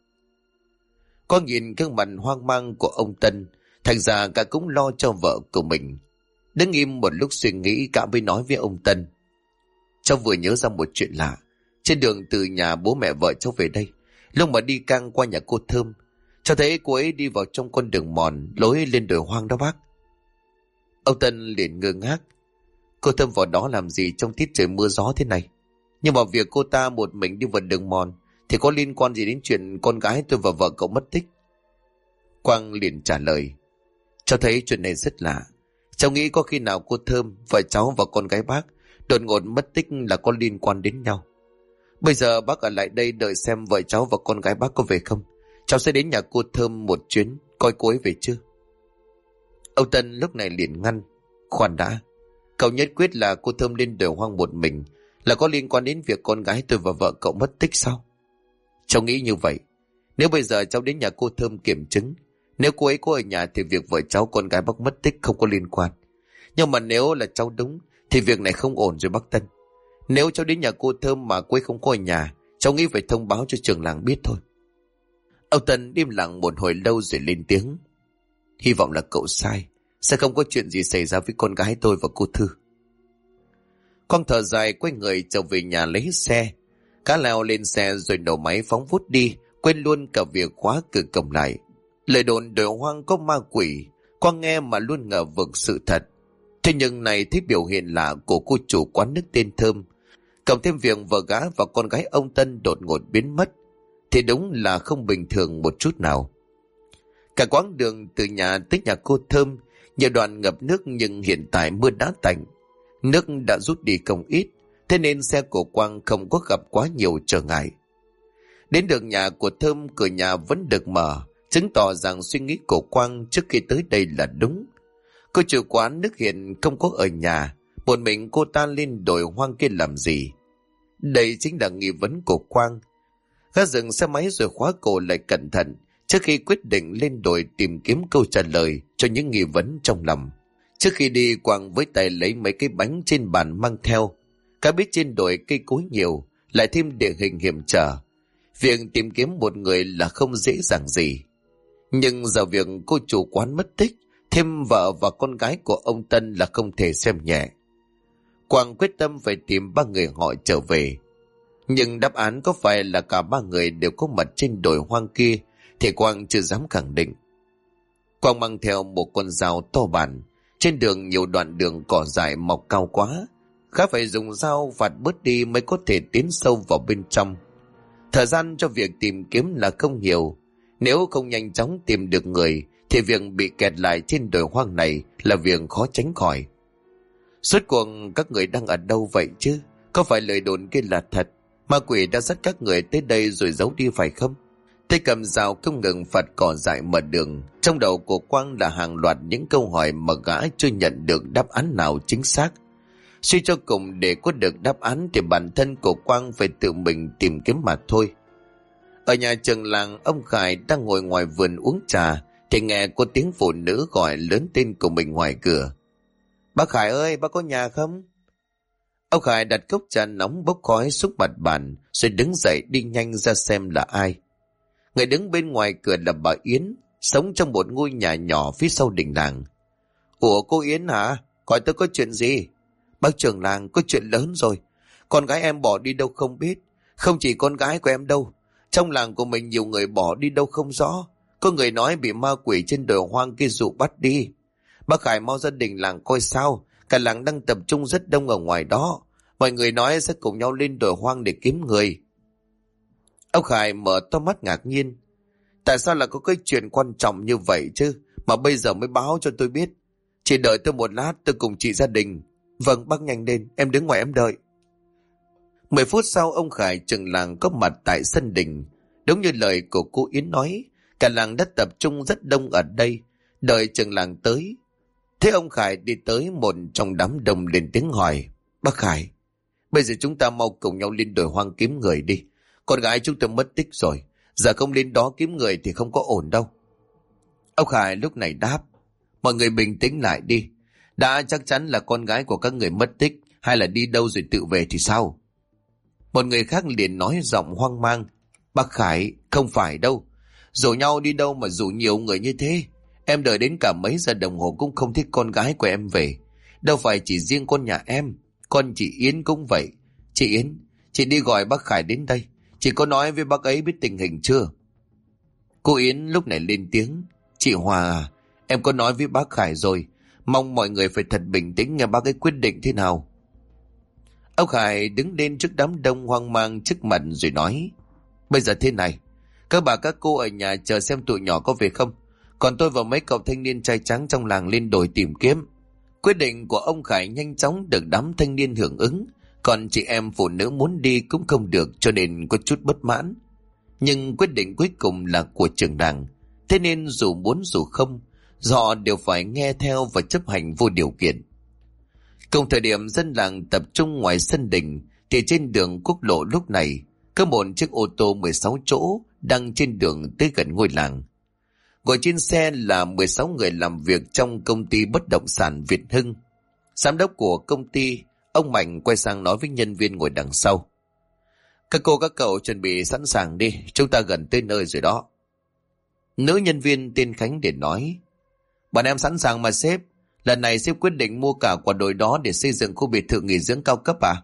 Có nhìn gương mặt hoang mang của ông Tân, thành ra cả cũng lo cho vợ của mình. Đứng im một lúc suy nghĩ, cả mới nói với ông Tân: Cháu vừa nhớ ra một chuyện lạ. Trên đường từ nhà bố mẹ vợ cháu về đây, lúc mà đi căng qua nhà cô Thơm, cháu thấy cô ấy đi vào trong con đường mòn lối lên đồi hoang đó bác. Ông Tân liền ngơ ngác. Cô Thơm vào đó làm gì trong tiết trời mưa gió thế này? Nhưng mà việc cô ta một mình đi vào đường mòn thì có liên quan gì đến chuyện con gái tôi và vợ cậu mất tích? Quang liền trả lời: Cháu thấy chuyện này rất lạ. Cháu nghĩ có khi nào cô Thơm, vợ cháu và con gái bác đột ngột mất tích là có liên quan đến nhau. Bây giờ bác ở lại đây đợi xem vợ cháu và con gái bác có về không. Cháu sẽ đến nhà cô Thơm một chuyến, coi cô ấy về chưa. Ông Tân lúc này liền ngăn: Khoan đã, cậu nhất quyết là cô Thơm lên đồi hoang một mình là có liên quan đến việc con gái tôi và vợ cậu mất tích sao? Cháu nghĩ như vậy. Nếu bây giờ cháu đến nhà cô Thơm kiểm chứng, Nếu cô ấy có ở nhà thì việc vợ cháu con gái bác mất tích không có liên quan. Nhưng mà nếu là cháu đúng thì việc này không ổn rồi bác Tân. Nếu cháu đến nhà cô Thơm mà cô ấy không có ở nhà, cháu nghĩ phải thông báo cho trưởng làng biết thôi. Ông Tân im lặng một hồi lâu rồi lên tiếng. Hy vọng là cậu sai, sẽ không có chuyện gì xảy ra với con gái tôi và cô Thư. Con thở dài quay người trở về nhà lấy xe. Cá leo lên xe rồi nổ máy phóng vút đi, quên luôn cả việc khóa cửa cổng lại. Lời đồn đồi hoang có ma quỷ, con nghe mà luôn ngờ vực sự thật. Thế nhưng này thấy biểu hiện lạ của cô chủ quán nước tên Thơm, cộng thêm việc vợ gã và con gái ông Tân đột ngột biến mất, thì đúng là không bình thường một chút nào. Cả quãng đường từ nhà tới nhà cô Thơm, nhiều đoạn ngập nước nhưng hiện tại mưa đã tạnh. Nước đã rút đi không ít, thế nên xe của Quang không có gặp quá nhiều trở ngại. Đến được nhà của Thơm, cửa nhà vẫn được mở, chứng tỏ rằng suy nghĩ của Quang trước khi tới đây là đúng. Cô chủ quán nước hiện không có ở nhà, một mình cô ta lên đồi hoang kia làm gì? Đây chính là nghi vấn của Quang. Gã dừng xe máy rồi khóa cổ lại cẩn thận trước khi quyết định lên đồi tìm kiếm câu trả lời cho những nghi vấn trong lòng. Trước khi đi, Quang với tay lấy mấy cái bánh trên bàn mang theo. Cả biết trên đồi cây cối nhiều, lại thêm địa hình hiểm trở, việc tìm kiếm một người là không dễ dàng gì. Nhưng giờ việc cô chủ quán mất tích, thêm vợ và con gái của ông Tân là không thể xem nhẹ. Quang quyết tâm phải tìm ba người họ trở về. Nhưng đáp án có phải là cả ba người đều có mặt trên đồi hoang kia thì Quang chưa dám khẳng định. Quang mang theo một con dao to bản. Trên đường nhiều đoạn đường cỏ dại mọc cao quá, khá phải dùng dao vặt bớt đi mới có thể tiến sâu vào bên trong. Thời gian cho việc tìm kiếm là không nhiều. Nếu không nhanh chóng tìm được người thì việc bị kẹt lại trên đồi hoang này là việc khó tránh khỏi. Suốt cuộc các người đang ở đâu vậy chứ? Có phải lời đồn kia là thật? Ma quỷ đã dắt các người tới đây rồi giấu đi phải không? Tay cầm dao không ngừng phạt cỏ dại mở đường. Trong đầu của Quang là hàng loạt những câu hỏi mà gã chưa nhận được đáp án nào chính xác. Suy cho cùng, để có được đáp án thì bản thân của Quang phải tự mình tìm kiếm mà thôi. Ở nhà trường làng, ông Khải đang ngồi ngoài vườn uống trà thì nghe có tiếng phụ nữ gọi lớn tên của mình ngoài cửa. Bác Khải ơi, bác có nhà không? Ông Khải đặt cốc trà nóng bốc khói xuống mặt bàn rồi đứng dậy đi nhanh ra xem là ai. Người đứng bên ngoài cửa là bà Yến, sống trong một ngôi nhà nhỏ phía sau đình làng. Ủa cô Yến hả? Gọi tôi có chuyện gì? Bác trưởng làng, có chuyện lớn rồi. Con gái em bỏ đi đâu không biết. Không chỉ con gái của em đâu, trong làng của mình nhiều người bỏ đi đâu không rõ. Có người nói bị ma quỷ trên đồi hoang kia dụ bắt đi. Bác Khải mau gia đình làng coi sao. Cả làng đang tập trung rất đông ở ngoài đó. Mọi người nói sẽ cùng nhau lên đồi hoang để kiếm người. Ông Khải mở to mắt ngạc nhiên. Tại sao lại có cái chuyện quan trọng như vậy chứ, mà bây giờ mới báo cho tôi biết? Chị đợi tôi một lát, tôi cùng chị gia đình. Vâng, bác nhanh lên, em đứng ngoài em đợi. 10 phút sau, ông Khải trưởng làng có mặt tại sân đình. Đúng như lời của cô Yến nói, cả làng đã tập trung rất đông ở đây, đợi trưởng làng tới. Thế ông Khải đi tới một trong đám đông lên tiếng hỏi. Bác Khải, bây giờ chúng ta mau cùng nhau lên đồi hoang kiếm người đi. Con gái chúng tôi mất tích rồi, giờ không lên đó kiếm người thì không có ổn đâu. Ông Khải lúc này đáp. Mọi người bình tĩnh lại đi. Đã chắc chắn là con gái của các người mất tích, hay là đi đâu rồi tự về thì sao? Một người khác liền nói giọng hoang mang. Bác Khải, không phải đâu. Rủ nhau đi đâu mà rủ nhiều người như thế? Em đợi đến cả mấy giờ đồng hồ cũng không thích con gái của em về. Đâu phải chỉ riêng con nhà em, con chị Yến cũng vậy. Chị Yến, chị đi gọi bác Khải đến đây. Chị có nói với bác ấy biết tình hình chưa? Cô Yến lúc này lên tiếng. Chị Hòa à, em có nói với bác Khải rồi. Mong mọi người phải thật bình tĩnh nghe bác ấy quyết định thế nào. Ông Khải đứng lên trước đám đông hoang mang trước mặt rồi nói. Bây giờ thế này, các bà các cô ở nhà chờ xem tụi nhỏ có về không. Còn tôi và mấy cậu thanh niên trai trắng trong làng lên đồi tìm kiếm. Quyết định của ông Khải nhanh chóng được đám thanh niên hưởng ứng. Còn chị em phụ nữ muốn đi cũng không được, cho nên có chút bất mãn. Nhưng quyết định cuối cùng là của trưởng làng. Thế nên dù muốn dù không, họ đều phải nghe theo và chấp hành vô điều kiện. Cùng thời điểm dân làng tập trung ngoài sân đình, thì trên đường quốc lộ lúc này có một chiếc ô tô 16 chỗ đang trên đường tới gần ngôi làng. Ngồi trên xe là 16 người làm việc trong công ty bất động sản Việt Hưng. Giám đốc của công ty, ông Mạnh quay sang nói với nhân viên ngồi đằng sau. Các cô các cậu chuẩn bị sẵn sàng đi, chúng ta gần tới nơi rồi đó. Nữ nhân viên tên Khánh để nói. Bọn em sẵn sàng mà sếp. Lần này sếp quyết định mua cả quả đồi đó để xây dựng khu biệt thự nghỉ dưỡng cao cấp à?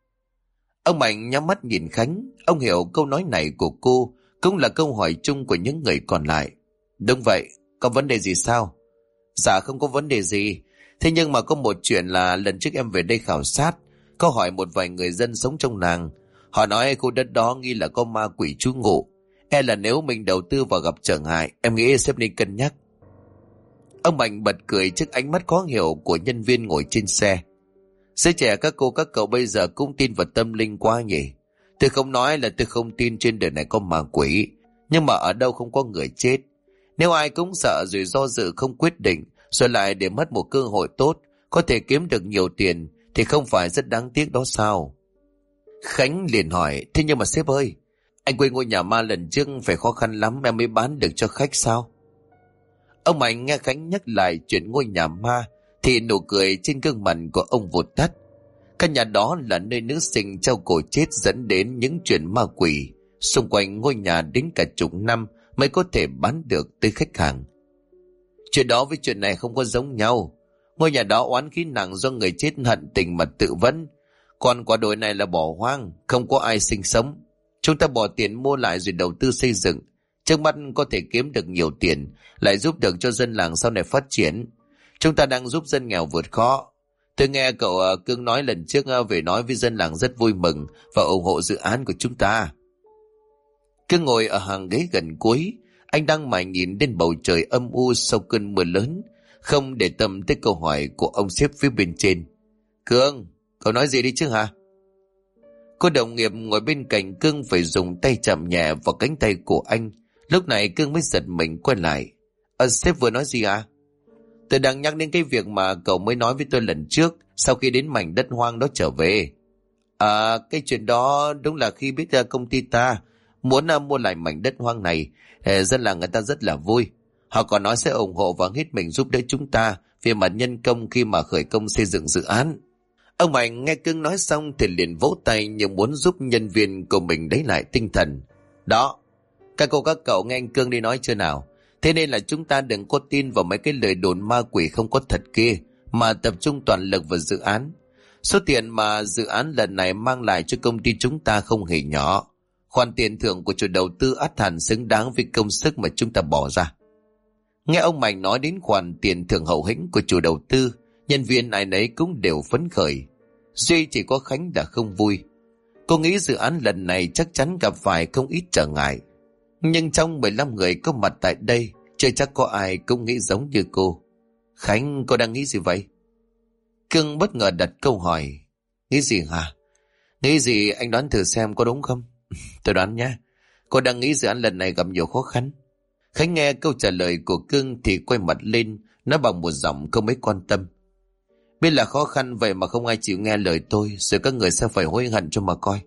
Ông Mạnh nhắm mắt nhìn Khánh. Ông hiểu câu nói này của cô cũng là câu hỏi chung của những người còn lại. Đúng vậy, có vấn đề gì sao? Dạ không có vấn đề gì. Thế nhưng mà có một chuyện là lần trước em về đây khảo sát, có hỏi một vài người dân sống trong làng. Họ nói khu đất đó nghi là có ma quỷ trú ngụ. E là nếu mình đầu tư vào gặp trở ngại, em nghĩ sếp nên cân nhắc. Ông Mạnh bật cười trước ánh mắt khó hiểu của nhân viên ngồi trên xe. Giới trẻ các cô các cậu bây giờ cũng tin vào tâm linh quá nhỉ. Tôi không nói là tôi không tin trên đời này có ma quỷ, nhưng mà ở đâu không có người chết. Nếu ai cũng sợ rồi do dự không quyết định, rồi lại để mất một cơ hội tốt, có thể kiếm được nhiều tiền, thì không phải rất đáng tiếc đó sao? Khánh liền hỏi, thế nhưng mà sếp ơi, anh quên ngôi nhà ma lần trước phải khó khăn lắm em mới bán được cho khách sao? Ông Mạnh nghe Khánh nhắc lại chuyện ngôi nhà ma thì nụ cười trên gương mặt của ông vụt tắt. Căn nhà đó là nơi nữ sinh treo cổ chết dẫn đến những chuyện ma quỷ. Xung quanh ngôi nhà đến cả chục năm mới có thể bán được tới khách hàng. Chuyện đó với chuyện này không có giống nhau. Ngôi nhà đó oán khí nặng do người chết hận tình mà tự vẫn. Còn quả đồi này là bỏ hoang, không có ai sinh sống. Chúng ta bỏ tiền mua lại rồi đầu tư xây dựng. Trước mắt có thể kiếm được nhiều tiền, lại giúp được cho dân làng sau này phát triển. Chúng ta đang giúp dân nghèo vượt khó. Tôi nghe cậu Cương nói lần trước về nói với dân làng rất vui mừng và ủng hộ dự án của chúng ta. Cương ngồi ở hàng ghế gần cuối, anh đang mải nhìn lên bầu trời âm u sau cơn mưa lớn, không để tâm tới câu hỏi của ông sếp phía bên trên. Cương, cậu nói gì đi chứ hả? Cô đồng nghiệp ngồi bên cạnh Cương phải dùng tay chạm nhẹ vào cánh tay của anh. Lúc này Cương mới giật mình quay lại. Sếp vừa nói gì à? Tôi đang nhắc đến cái việc mà cậu mới nói với tôi lần trước, sau khi đến mảnh đất hoang đó trở về. Cái chuyện đó đúng là khi biết công ty ta muốn mua lại mảnh đất hoang này, dân làng người ta rất là vui. Họ còn nói sẽ ủng hộ và hết mình giúp đỡ chúng ta về mặt nhân công khi mà khởi công xây dựng dự án. Ông Mạnh nghe Cương nói xong thì liền vỗ tay như muốn giúp nhân viên của mình lấy lại tinh thần. Đó, các cô các cậu nghe anh Cương đi nói chưa nào? Thế nên là chúng ta đừng có tin vào mấy cái lời đồn ma quỷ không có thật kia, mà tập trung toàn lực vào dự án. Số tiền mà dự án lần này mang lại cho công ty chúng ta không hề nhỏ. Khoản tiền thưởng của chủ đầu tư ắt hẳn xứng đáng với công sức mà chúng ta bỏ ra. Nghe ông Mạnh nói đến khoản tiền thưởng hậu hĩnh của chủ đầu tư, nhân viên ai nấy cũng đều phấn khởi. Duy chỉ có Khánh đã không vui. Cô nghĩ dự án lần này chắc chắn gặp phải không ít trở ngại. Nhưng trong 15 người có mặt tại đây, chưa chắc có ai cũng nghĩ giống như cô. Khánh, cô đang nghĩ gì vậy? Cương bất ngờ đặt câu hỏi. Nghĩ gì hả? Nghĩ gì anh đoán thử xem có đúng không? Tôi đoán nhé. Cô đang nghĩ dự án lần này gặp nhiều khó khăn. Khánh nghe câu trả lời của Cương thì quay mặt lên, nói bằng một giọng không mấy quan tâm. Biết là khó khăn vậy mà không ai chịu nghe lời tôi, rồi các người sẽ phải hối hận cho mà coi.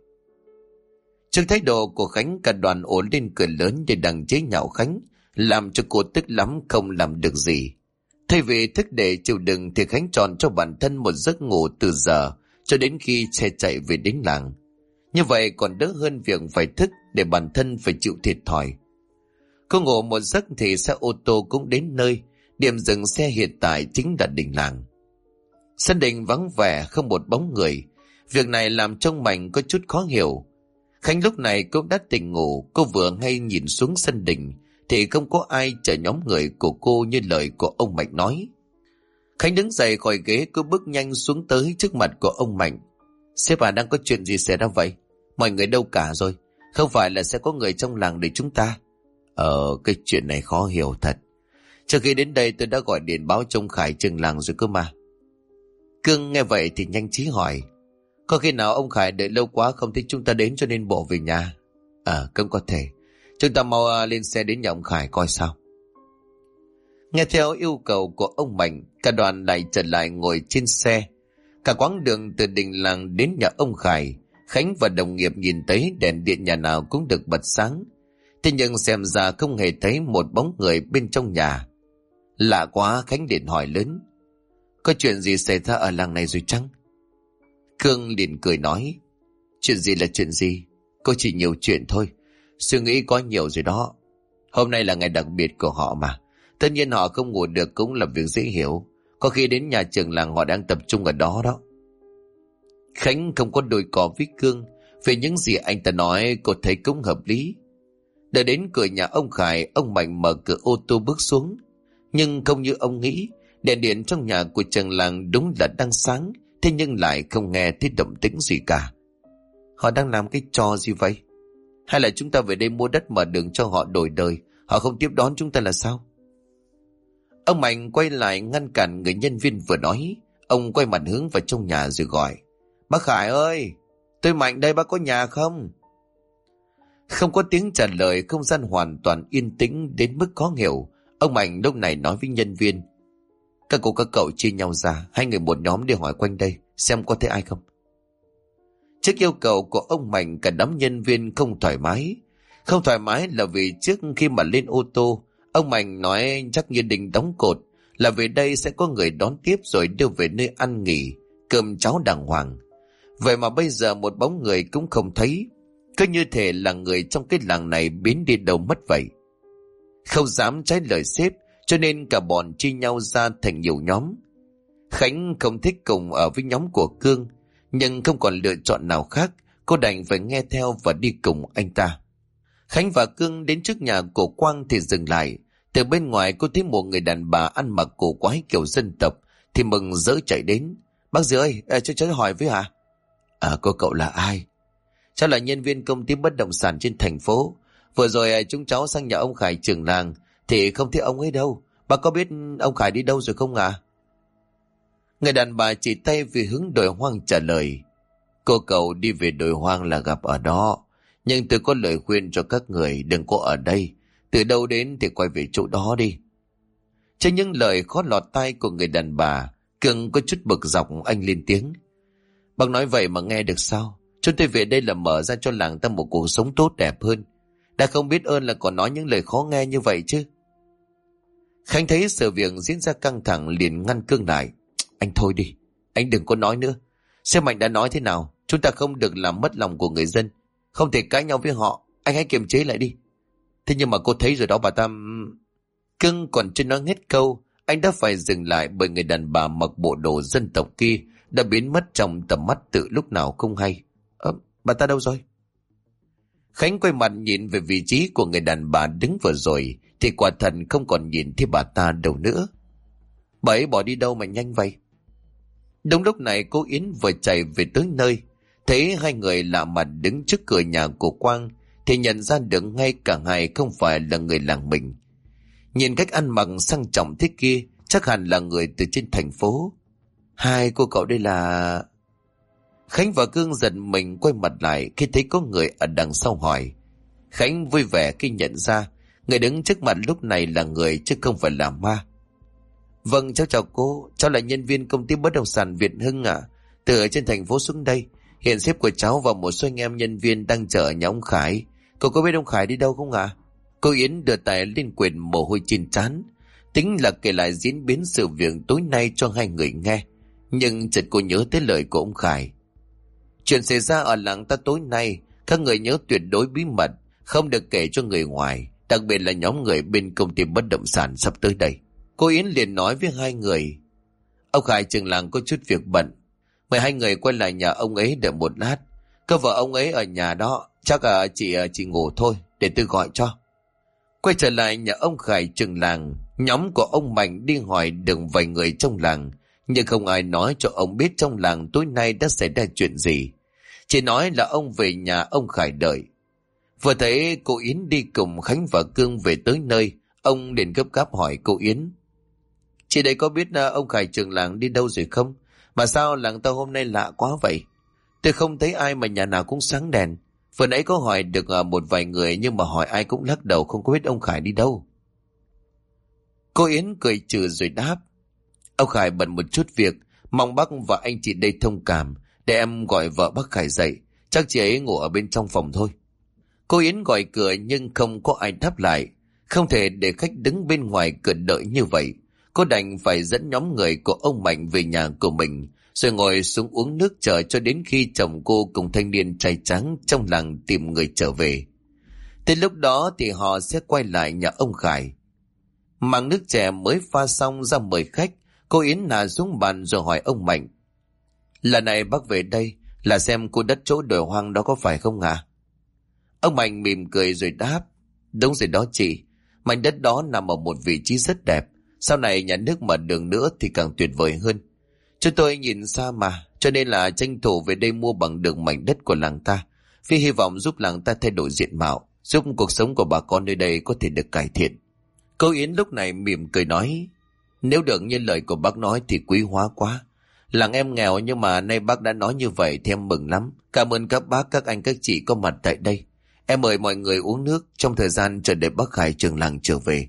Trước thái độ của Khánh, cả đoàn ổn lên cười lớn để đằng chế nhạo Khánh, làm cho cô tức lắm không làm được gì. Thay vì thức để chịu đựng thì Khánh chọn cho bản thân một giấc ngủ từ giờ cho đến khi xe chạy về đến làng. Như vậy còn đỡ hơn việc phải thức để bản thân phải chịu thiệt thòi. Cô ngủ một giấc thì xe ô tô cũng đến nơi. Điểm dừng xe hiện tại chính là đình làng. Sân đình vắng vẻ không một bóng người. Việc này làm trong Mạnh có chút khó hiểu. Khánh lúc này cũng đã tỉnh ngủ. Cô vừa ngay nhìn xuống sân đình thì không có ai chờ nhóm người của cô như lời của ông Mạnh nói. Khánh đứng dậy khỏi ghế, cô bước nhanh xuống tới trước mặt của ông Mạnh. Sếp đang có chuyện gì xảy ra vậy? Mọi người đâu cả rồi? Không phải là sẽ có người trong làng để chúng ta? Cái chuyện này khó hiểu thật. Trước khi đến đây tôi đã gọi điện báo cho ông Khải trường làng rồi cơ mà. Cương nghe vậy thì nhanh trí hỏi. Có khi nào ông Khải đợi lâu quá không thấy chúng ta đến cho nên bỏ về nhà? Cũng có thể. Chúng ta mau lên xe đến nhà ông Khải coi sao. Nghe theo yêu cầu của ông Mạnh, cả đoàn lại trở lại ngồi trên xe. Cả quãng đường từ đình làng đến nhà ông Khải, Khánh và đồng nghiệp nhìn thấy đèn điện nhà nào cũng được bật sáng. Thế nhưng xem ra không hề thấy một bóng người bên trong nhà. Lạ quá, Khánh liền hỏi lớn. Có chuyện gì xảy ra ở làng này rồi chăng? Cương liền cười nói. Chuyện gì là chuyện gì? Cô chỉ nhiều chuyện thôi. Suy nghĩ có nhiều rồi đó. Hôm nay là ngày đặc biệt của họ mà. Tất nhiên họ không ngủ được cũng là việc dễ hiểu. Có khi đến nhà trường làng họ đang tập trung ở đó đó. Khánh không có đôi cò với Cương. Về những gì anh ta nói cô thấy cũng hợp lý. Đợi đến cửa nhà ông Khải, ông Mạnh mở cửa ô tô bước xuống. Nhưng không như ông nghĩ, đèn điện trong nhà của trường làng đúng là đang sáng, thế nhưng lại không nghe thấy động tĩnh gì cả. Họ đang làm cái trò gì vậy? Hay là chúng ta về đây mua đất mở đường cho họ đổi đời, họ không tiếp đón chúng ta là sao? Ông Mạnh quay lại ngăn cản người nhân viên vừa nói. Ông quay mặt hướng vào trong nhà rồi gọi. Bác Khải ơi, tôi Mạnh đây, bác có nhà không? Không có tiếng trả lời, không gian hoàn toàn yên tĩnh đến mức khó hiểu. Ông Mạnh lúc này nói với nhân viên. Các cô các cậu chia nhau ra, 2 người một nhóm đi hỏi quanh đây, xem có thấy ai không. Trước yêu cầu của ông Mạnh, cả đám nhân viên không thoải mái. Không thoải mái là vì trước khi mà lên ô tô, ông Mạnh nói chắc như định đóng cột, là về đây sẽ có người đón tiếp rồi đưa về nơi ăn nghỉ, cơm cháo đàng hoàng. Vậy mà bây giờ một bóng người cũng không thấy, cứ như thể là người trong cái làng này biến đi đâu mất vậy. Không dám trái lời sếp, cho nên cả bọn chia nhau ra thành nhiều nhóm. Khánh không thích cùng ở với nhóm của Cương, nhưng không còn lựa chọn nào khác, cô đành phải nghe theo và đi cùng anh ta. Khánh và Cương đến trước nhà của Quang thì dừng lại. Từ bên ngoài cô thấy một người đàn bà ăn mặc cổ quái kiểu dân tộc thì mừng rỡ chạy đến. Bác Dì ơi, cho hỏi với hả? Cô cậu là ai? Cháu là nhân viên công ty bất động sản trên thành phố. Vừa rồi chúng cháu sang nhà ông Khải trưởng làng thì không thấy ông ấy đâu. Bà có biết ông Khải đi đâu rồi không ạ? Người đàn bà chỉ tay về hướng đồi hoang trả lời. Cô cậu đi về đồi hoang là gặp ở đó. Nhưng tôi có lời khuyên cho các người đừng có ở đây. Từ đâu đến thì quay về chỗ đó đi. Trên những lời khó lọt tai của người đàn bà, Cường có chút bực dọc, anh lên tiếng. Bác nói vậy mà nghe được sao? Chúng tôi về đây là mở ra cho làng ta một cuộc sống tốt đẹp hơn. Đã không biết ơn là còn nói những lời khó nghe như vậy chứ. Khánh thấy sự việc diễn ra căng thẳng liền ngăn Cương lại. Anh thôi đi, anh đừng có nói nữa. Sếp Mạnh đã nói thế nào, chúng ta không được làm mất lòng của người dân, không thể cãi nhau với họ. Anh hãy kiềm chế lại đi. Thế nhưng mà cô thấy rồi đó bà ta. Cưng còn chưa nói hết câu, anh đã phải dừng lại bởi người đàn bà mặc bộ đồ dân tộc kia đã biến mất trong tầm mắt từ lúc nào không hay. Bà ta đâu rồi? Khánh quay mặt nhìn về vị trí của người đàn bà đứng vừa rồi thì quả thật không còn nhìn thấy bà ta đâu nữa. Bà ấy bỏ đi đâu mà nhanh vậy? Đúng lúc này cô Yến vừa chạy về tới nơi, thấy 2 người lạ mặt đứng trước cửa nhà của Quang thì nhận ra được ngay cả hai không phải là người làng mình. Nhìn cách ăn mặc sang trọng thế kia, chắc hẳn là người từ trên thành phố. Hai cô cậu đây là... Khánh và Cương giật mình quay mặt lại khi thấy có người ở đằng sau hỏi. Khánh vui vẻ khi nhận ra người đứng trước mặt lúc này là người chứ không phải là ma. Vâng, cháu chào cô, cháu là nhân viên công ty bất động sản Việt Hưng ạ. Từ ở trên thành phố xuống đây, hiện sếp của cháu và một số anh em nhân viên đang chờ ở nhà ông Khải. Cô có biết ông Khải đi đâu không ạ? Cô Yến đưa tay lên quệt mồ hôi trên trán, tính là kể lại diễn biến sự việc tối nay cho 2 người nghe. Nhưng chợt cô nhớ tới lời của ông Khải. Chuyện xảy ra ở làng ta tối nay, các người nhớ tuyệt đối bí mật, không được kể cho người ngoài, đặc biệt là nhóm người bên công ty bất động sản sắp tới đây. Cô Yến liền nói với 2 người. Ông Khải trưởng làng có chút việc bận, mời 2 người quay lại nhà ông ấy đợi một lát. Cơ vợ ông ấy ở nhà đó, chắc chị ngủ thôi, để tôi gọi cho. Quay trở lại nhà ông Khải trưởng làng, nhóm của ông Mạnh đi hỏi được vài người trong làng, nhưng không ai nói cho ông biết trong làng tối nay đã xảy ra chuyện gì. Chỉ nói là ông về nhà ông Khải đợi. Vừa thấy cô Yến đi cùng Khánh và Cương về tới nơi, ông liền gấp gáp hỏi cô Yến. Chị đây có biết ông Khải trưởng làng đi đâu rồi không? Mà sao làng ta hôm nay lạ quá vậy? Tôi không thấy ai mà nhà nào cũng sáng đèn. Vừa nãy có hỏi được một vài người nhưng mà hỏi ai cũng lắc đầu không có biết ông Khải đi đâu. Cô Yến cười trừ rồi đáp. Ông Khải bận một chút việc, mong bác và anh chị đây thông cảm, để em gọi vợ bác Khải dậy, chắc chị ấy ngủ ở bên trong phòng thôi. Cô Yến gọi cửa nhưng không có ai đáp lại. Không thể để khách đứng bên ngoài cửa đợi như vậy. Cô đành phải dẫn nhóm người của ông Mạnh về nhà của mình, rồi ngồi xuống uống nước chờ cho đến khi chồng cô cùng thanh niên trai tráng trong làng tìm người trở về. Tới lúc đó thì họ sẽ quay lại nhà ông Khải. Mang nước chè mới pha xong ra mời khách, cô Yến nà xuống bàn rồi hỏi ông Mạnh: "Lần này bác về đây là xem khu đất chỗ đồi hoang đó có phải không ạ?" Ông Mạnh mỉm cười rồi đáp: "Đúng rồi đó chị, mảnh đất đó nằm ở một vị trí rất đẹp. Sau này nhà nước mở đường nữa thì càng tuyệt vời hơn. Chúng tôi nhìn xa mà, cho nên là tranh thủ về đây mua bằng được mảnh đất của làng ta, vì hy vọng giúp làng ta thay đổi diện mạo, giúp cuộc sống của bà con nơi đây có thể được cải thiện." Cô Yến lúc này mỉm cười nói: "Nếu được như lời của bác nói thì quý hóa quá. Làng em nghèo nhưng mà nay bác đã nói như vậy thì em mừng lắm. Cảm ơn các bác, các anh, các chị có mặt tại đây. Em mời mọi người uống nước trong thời gian chờ đợi bác Khải trưởng làng trở về."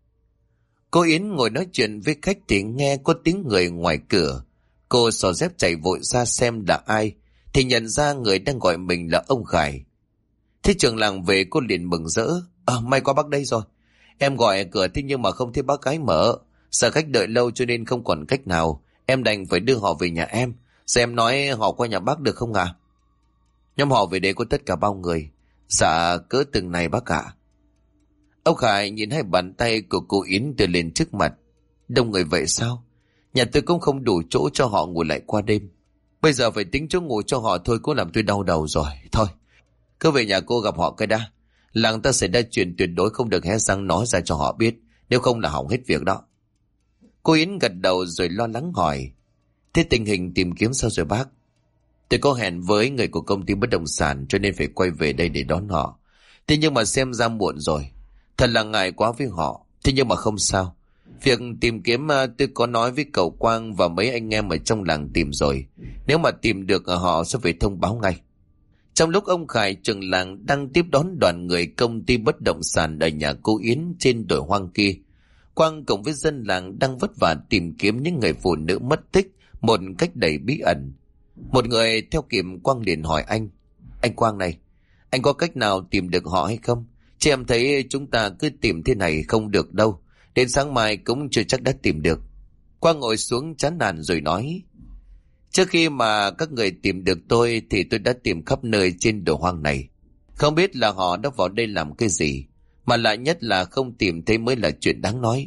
Cô Yến ngồi nói chuyện với khách thì nghe có tiếng người ngoài cửa. Cô xỏ dép chạy vội ra xem là ai, thì nhận ra người đang gọi mình là ông Khải. Thế trưởng làng về cô liền mừng rỡ: "May quá bác đây rồi. Em gọi cửa thế nhưng mà không thấy bác gái mở. Sợ khách đợi lâu cho nên không còn cách nào. Em đành phải đưa họ về nhà em. Giờ em nói họ qua nhà bác được không ạ?" "Nhóm họ về đây có tất cả bao người?" "Dạ cỡ từng này bác ạ." Ông Khải nhìn hai bàn tay của cô Yến đưa lên trước mặt: "Đông người vậy sao? Nhà tôi cũng không đủ chỗ cho họ ngủ lại qua đêm. Bây giờ phải tính chỗ ngủ cho họ thôi, cũng làm tôi đau đầu rồi. Thôi, cứ về nhà cô gặp họ cái đã. Làng ta xảy ra chuyện tuyệt đối không được hé răng nói ra cho họ biết, nếu không là hỏng hết việc đó." Cô Yến gật đầu rồi lo lắng hỏi: "Thế tình hình tìm kiếm sao rồi bác?" "Tôi có hẹn với người của công ty bất động sản cho nên phải quay về đây để đón họ. Thế nhưng mà xem ra muộn rồi. Thật là ngại quá với họ. Thế nhưng mà không sao. Việc tìm kiếm tôi có nói với cậu Quang và mấy anh em ở trong làng tìm rồi. Nếu mà tìm được họ sẽ phải thông báo ngay." Trong lúc ông Khải trưởng làng đang tiếp đón đoàn người công ty bất động sản ở nhà cô Yến trên đồi hoang kia, Quang cùng với dân làng đang vất vả tìm kiếm những người phụ nữ mất tích một cách đầy bí ẩn. Một người theo kịp Quang liền hỏi anh: "Anh Quang này, anh có cách nào tìm được họ hay không? Chứ em thấy chúng ta cứ tìm thế này không được đâu. Đến sáng mai cũng chưa chắc đã tìm được." Quang ngồi xuống chán nản rồi nói: "Trước khi mà các người tìm được tôi thì tôi đã tìm khắp nơi trên đồi hoang này. Không biết là họ đã vào đây làm cái gì, mà lạ nhất là không tìm thấy mới là chuyện đáng nói.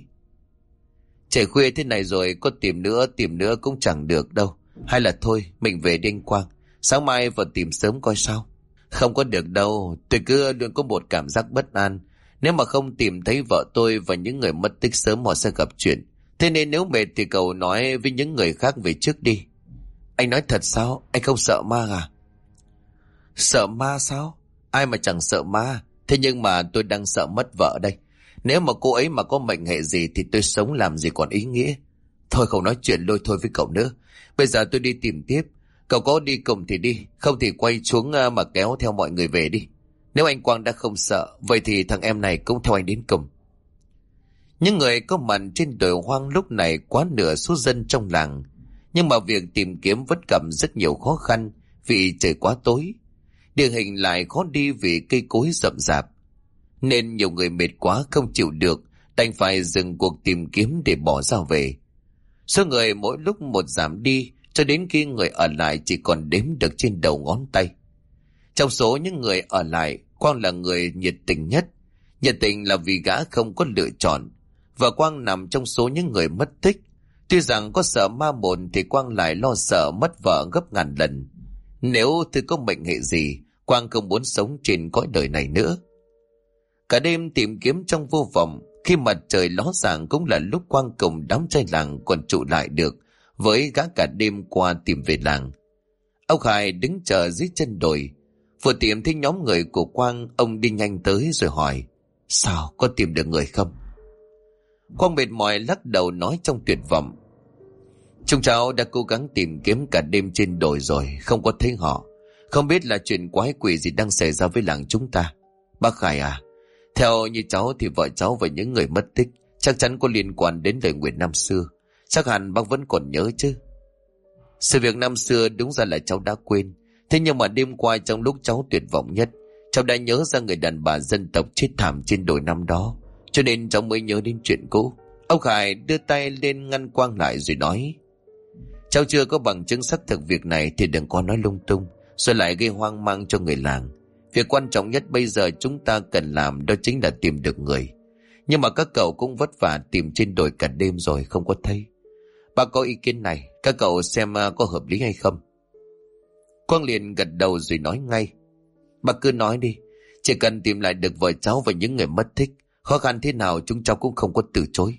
Trời khuya thế này rồi, có tìm nữa cũng chẳng được đâu. Hay là thôi, mình về đi anh Quang. Sáng mai vào tìm sớm coi sao." "Không có được đâu, tôi cứ luôn có một cảm giác bất an. Nếu mà không tìm thấy vợ tôi và những người mất tích sớm họ sẽ gặp chuyện. Thế nên nếu mệt thì cậu nói với những người khác về trước đi." "Anh nói thật sao? Anh không sợ ma à?" "Sợ ma sao? Ai mà chẳng sợ ma. Thế nhưng mà tôi đang sợ mất vợ đây. Nếu mà cô ấy mà có mệnh hệ gì thì tôi sống làm gì còn ý nghĩa. Thôi không nói chuyện lôi thôi với cậu nữa. Bây giờ tôi đi tìm tiếp. Cậu có đi cùng thì đi, không thì quay xuống mà kéo theo mọi người về đi. Nếu anh Quang đã không sợ, vậy thì thằng em này cũng theo anh đến cùng." Những người có mặt trên đồi hoang lúc này quá nửa số dân trong làng. Nhưng mà việc tìm kiếm vẫn gặp rất nhiều khó khăn vì trời quá tối. Địa hình lại khó đi vì cây cối rậm rạp. Nên nhiều người mệt quá không chịu được, đành phải dừng cuộc tìm kiếm để bỏ ra về. Số người mỗi lúc một giảm đi, cho đến khi người ở lại chỉ còn đếm được trên đầu ngón tay. Trong số những người ở lại, Quang là người nhiệt tình nhất. Nhiệt tình là vì gã không có lựa chọn, và Quang nằm trong số những người mất tích. Tuy rằng có sợ ma hồn thì Quang lại lo sợ mất vợ gấp ngàn lần. Nếu tôi có mệnh hệ gì, Quang không muốn sống trên cõi đời này nữa. Cả đêm tìm kiếm trong vô vọng, khi mặt trời ló dạng cũng là lúc Quang cùng đám trai làng còn trụ lại được với gã cả đêm qua tìm về làng. Ông Khải đứng chờ dưới chân đồi. Vừa tìm thấy nhóm người của Quang, ông đi nhanh tới rồi hỏi: "Sao, có tìm được người không?" Quang mệt mỏi lắc đầu nói trong tuyệt vọng: "Chúng cháu đã cố gắng tìm kiếm cả đêm trên đồi rồi, không có thấy họ. Không biết là chuyện quái quỷ gì đang xảy ra với làng chúng ta. Bác Khải à, theo như cháu thì vợ cháu và những người mất tích chắc chắn có liên quan đến lời nguyện năm xưa. Chắc hẳn bác vẫn còn nhớ chứ?" "Sự việc năm xưa đúng ra là cháu đã quên. Thế nhưng mà đêm qua trong lúc cháu tuyệt vọng nhất, Cháu đã nhớ ra người đàn bà dân tộc chết thảm trên đồi năm đó, cho nên cháu mới nhớ đến chuyện cũ. Ông Khải đưa tay lên ngăn Quang lại rồi nói: cháu chưa có bằng chứng xác thực việc này thì đừng có nói lung tung, rồi lại gây hoang mang cho người làng. Việc quan trọng nhất bây giờ chúng ta cần làm đó chính là tìm được người. Nhưng mà các cậu cũng vất vả tìm trên đồi cả đêm rồi không có thấy. Bà có ý kiến này, các cậu xem có hợp lý hay không? Quang liền gật đầu rồi nói ngay: bà cứ nói đi, chỉ cần tìm lại được vợ cháu và những người mất tích, khó khăn thế nào chúng cháu cũng không có từ chối.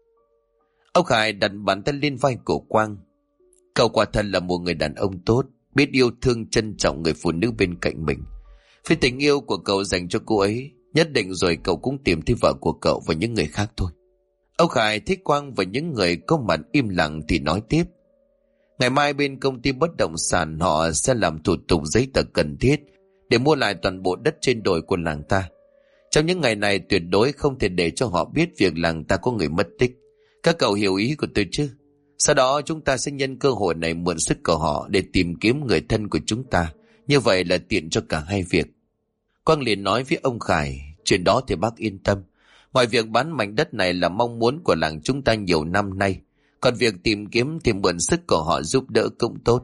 Ông Khải đặt bàn tay lên vai của Quang. Cậu quả thật là một người đàn ông tốt, biết yêu thương trân trọng người phụ nữ bên cạnh mình. Vì tình yêu của cậu dành cho cô ấy, nhất định rồi cậu cũng tìm thấy vợ của cậu và những người khác thôi. Ông Khải thích Quang và những người có mặt im lặng thì nói tiếp: ngày mai bên công ty bất động sản họ sẽ làm thủ tục giấy tờ cần thiết để mua lại toàn bộ đất trên đồi của làng ta. Trong những ngày này tuyệt đối không thể để cho họ biết việc làng ta có người mất tích. Các cậu hiểu ý của tôi chứ? Sau đó chúng ta sẽ nhân cơ hội này mượn sức của họ để tìm kiếm người thân của chúng ta. Như vậy là tiện cho cả hai việc. Quang liền nói với ông Khải: chuyện đó thì bác yên tâm. Ngoài việc bán mảnh đất này là mong muốn của làng chúng ta nhiều năm nay, còn việc tìm kiếm thì mượn sức của họ giúp đỡ cũng tốt.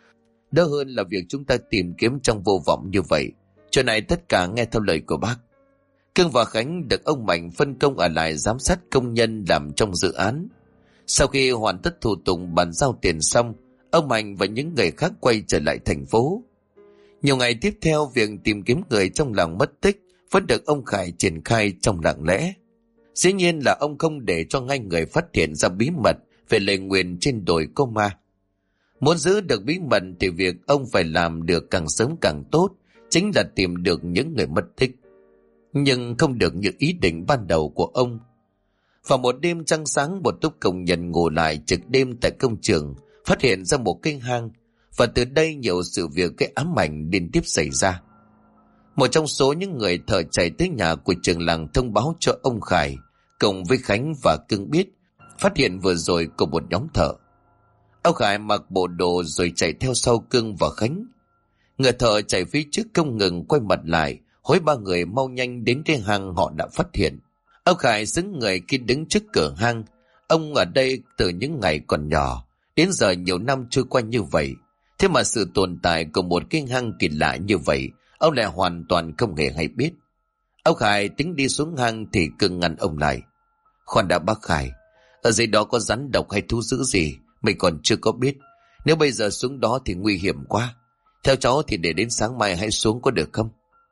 Đỡ hơn là việc chúng ta tìm kiếm trong vô vọng như vậy. Chuyện này tất cả nghe theo lời của bác. Cương và Khánh được ông Mạnh phân công ở lại giám sát công nhân làm trong dự án. Sau khi hoàn tất thủ tục bàn giao tiền xong, ông Mạnh và những người khác quay trở lại thành phố. Nhiều ngày tiếp theo, việc tìm kiếm người trong làng mất tích vẫn được ông Khải triển khai trong lặng lẽ. Dĩ nhiên là ông không để cho ngay người phát hiện ra bí mật về lời nguyền trên đồi có ma. Muốn giữ được bí mật thì việc ông phải làm được càng sớm càng tốt, chính là tìm được những người mất tích. Nhưng không được như ý định ban đầu của ông. Vào một đêm trăng sáng, một tốp công nhân ngủ lại trực đêm tại công trường phát hiện ra một cái hang, và từ đây nhiều sự việc cái ám ảnh liên tiếp xảy ra. Một trong số những người thợ chạy tới nhà của trường làng thông báo cho ông Khải cùng với Khánh và Cưng biết phát hiện vừa rồi của một nhóm thợ. Ông Khải mặc bộ đồ rồi chạy theo sau Cưng và Khánh. Người thợ chạy phía trước không ngừng quay mặt lại hối ba người mau nhanh đến cái hang họ đã phát hiện. Ông Khải xứng người khi đứng trước cửa hang. Ông ở đây từ những ngày còn nhỏ, đến giờ nhiều năm trôi qua như vậy, thế mà sự tồn tại của một cái hang kỳ lạ như vậy ông lại hoàn toàn không hề hay biết. Ông Khải tính đi xuống hang thì Cưng ngăn ông lại. Khoan đã bác Khải, ở dưới đó có rắn độc hay thú dữ gì mình còn chưa có biết. Nếu bây giờ xuống đó thì nguy hiểm quá. Theo cháu thì để đến sáng mai hãy xuống có được không?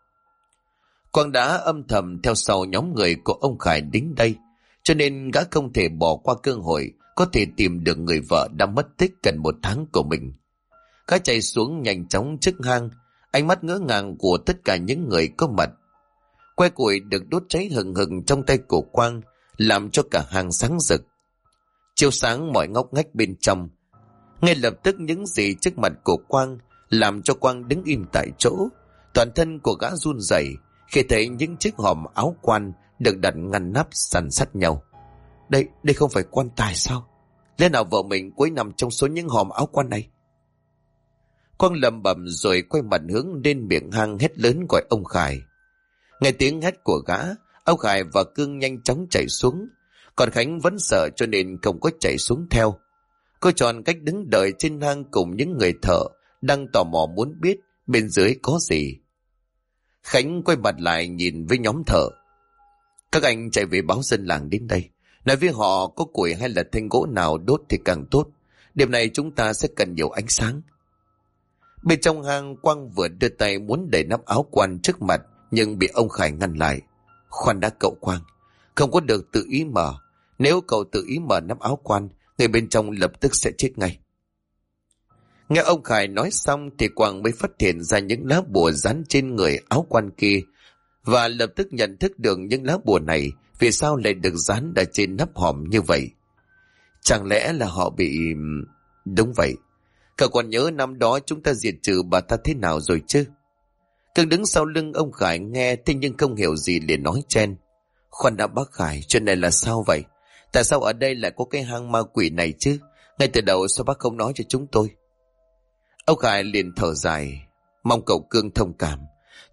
Quang đã âm thầm theo sau nhóm người của ông Khải đến đây, cho nên gã không thể bỏ qua cơ hội có thể tìm được người vợ đã mất tích gần 1 tháng của mình. Gã chạy xuống nhanh chóng trước hang, ánh mắt ngỡ ngàng của tất cả những người có mặt. Que củi được đốt cháy hừng hừng trong tay của Quang làm cho cả hang sáng rực, chiếu sáng mọi ngóc ngách bên trong. Ngay lập tức những gì trước mặt của Quang làm cho Quang đứng im tại chỗ. Toàn thân của gã run rẩy khi thấy những chiếc hòm áo quan được đặt ngăn nắp sàn sát nhau. Đây không phải quan tài sao? Lẽ nào vợ mình cuối nằm trong số những hòm áo quan này? Quang lẩm bẩm rồi quay mặt hướng lên miệng hang hét lớn gọi ông Khải. Nghe tiếng hét của gã, ông Khải và Cương nhanh chóng chạy xuống, còn Khánh vẫn sợ cho nên không có chạy xuống theo. Cô chọn cách đứng đợi trên hang cùng những người thợ đang tò mò muốn biết bên dưới có gì. Khánh quay mặt lại nhìn với nhóm thợ. Các anh chạy về báo dân làng đến đây, nói với họ có củi hay là thanh gỗ nào đốt thì càng tốt. Đêm nay chúng ta sẽ cần nhiều ánh sáng. Bên trong hang, Quang vừa đưa tay muốn đẩy nắp áo quan trước mặt nhưng bị ông Khải ngăn lại. Khoan đã cậu Quang, không có được tự ý mở. Nếu cậu tự ý mở nắp áo quan, người bên trong lập tức sẽ chết ngay. Nghe ông Khải nói xong thì Quang mới phát hiện ra những lá bùa dán trên người áo quan kia, và lập tức nhận thức được những lá bùa này vì sao lại được dán ở trên nắp hòm như vậy. Chẳng lẽ là họ bị... Đúng vậy. Cậu còn nhớ năm đó chúng ta diệt trừ bà ta thế nào rồi chứ? Cưng đứng sau lưng ông Khải nghe thế nhưng không hiểu gì liền nói chen. Khoan đã bác Khải, chuyện này là sao vậy? Tại sao ở đây lại có cái hang ma quỷ này chứ? Ngay từ đầu sao bác không nói cho chúng tôi? Ông Khải liền thở dài, mong cậu Cương thông cảm.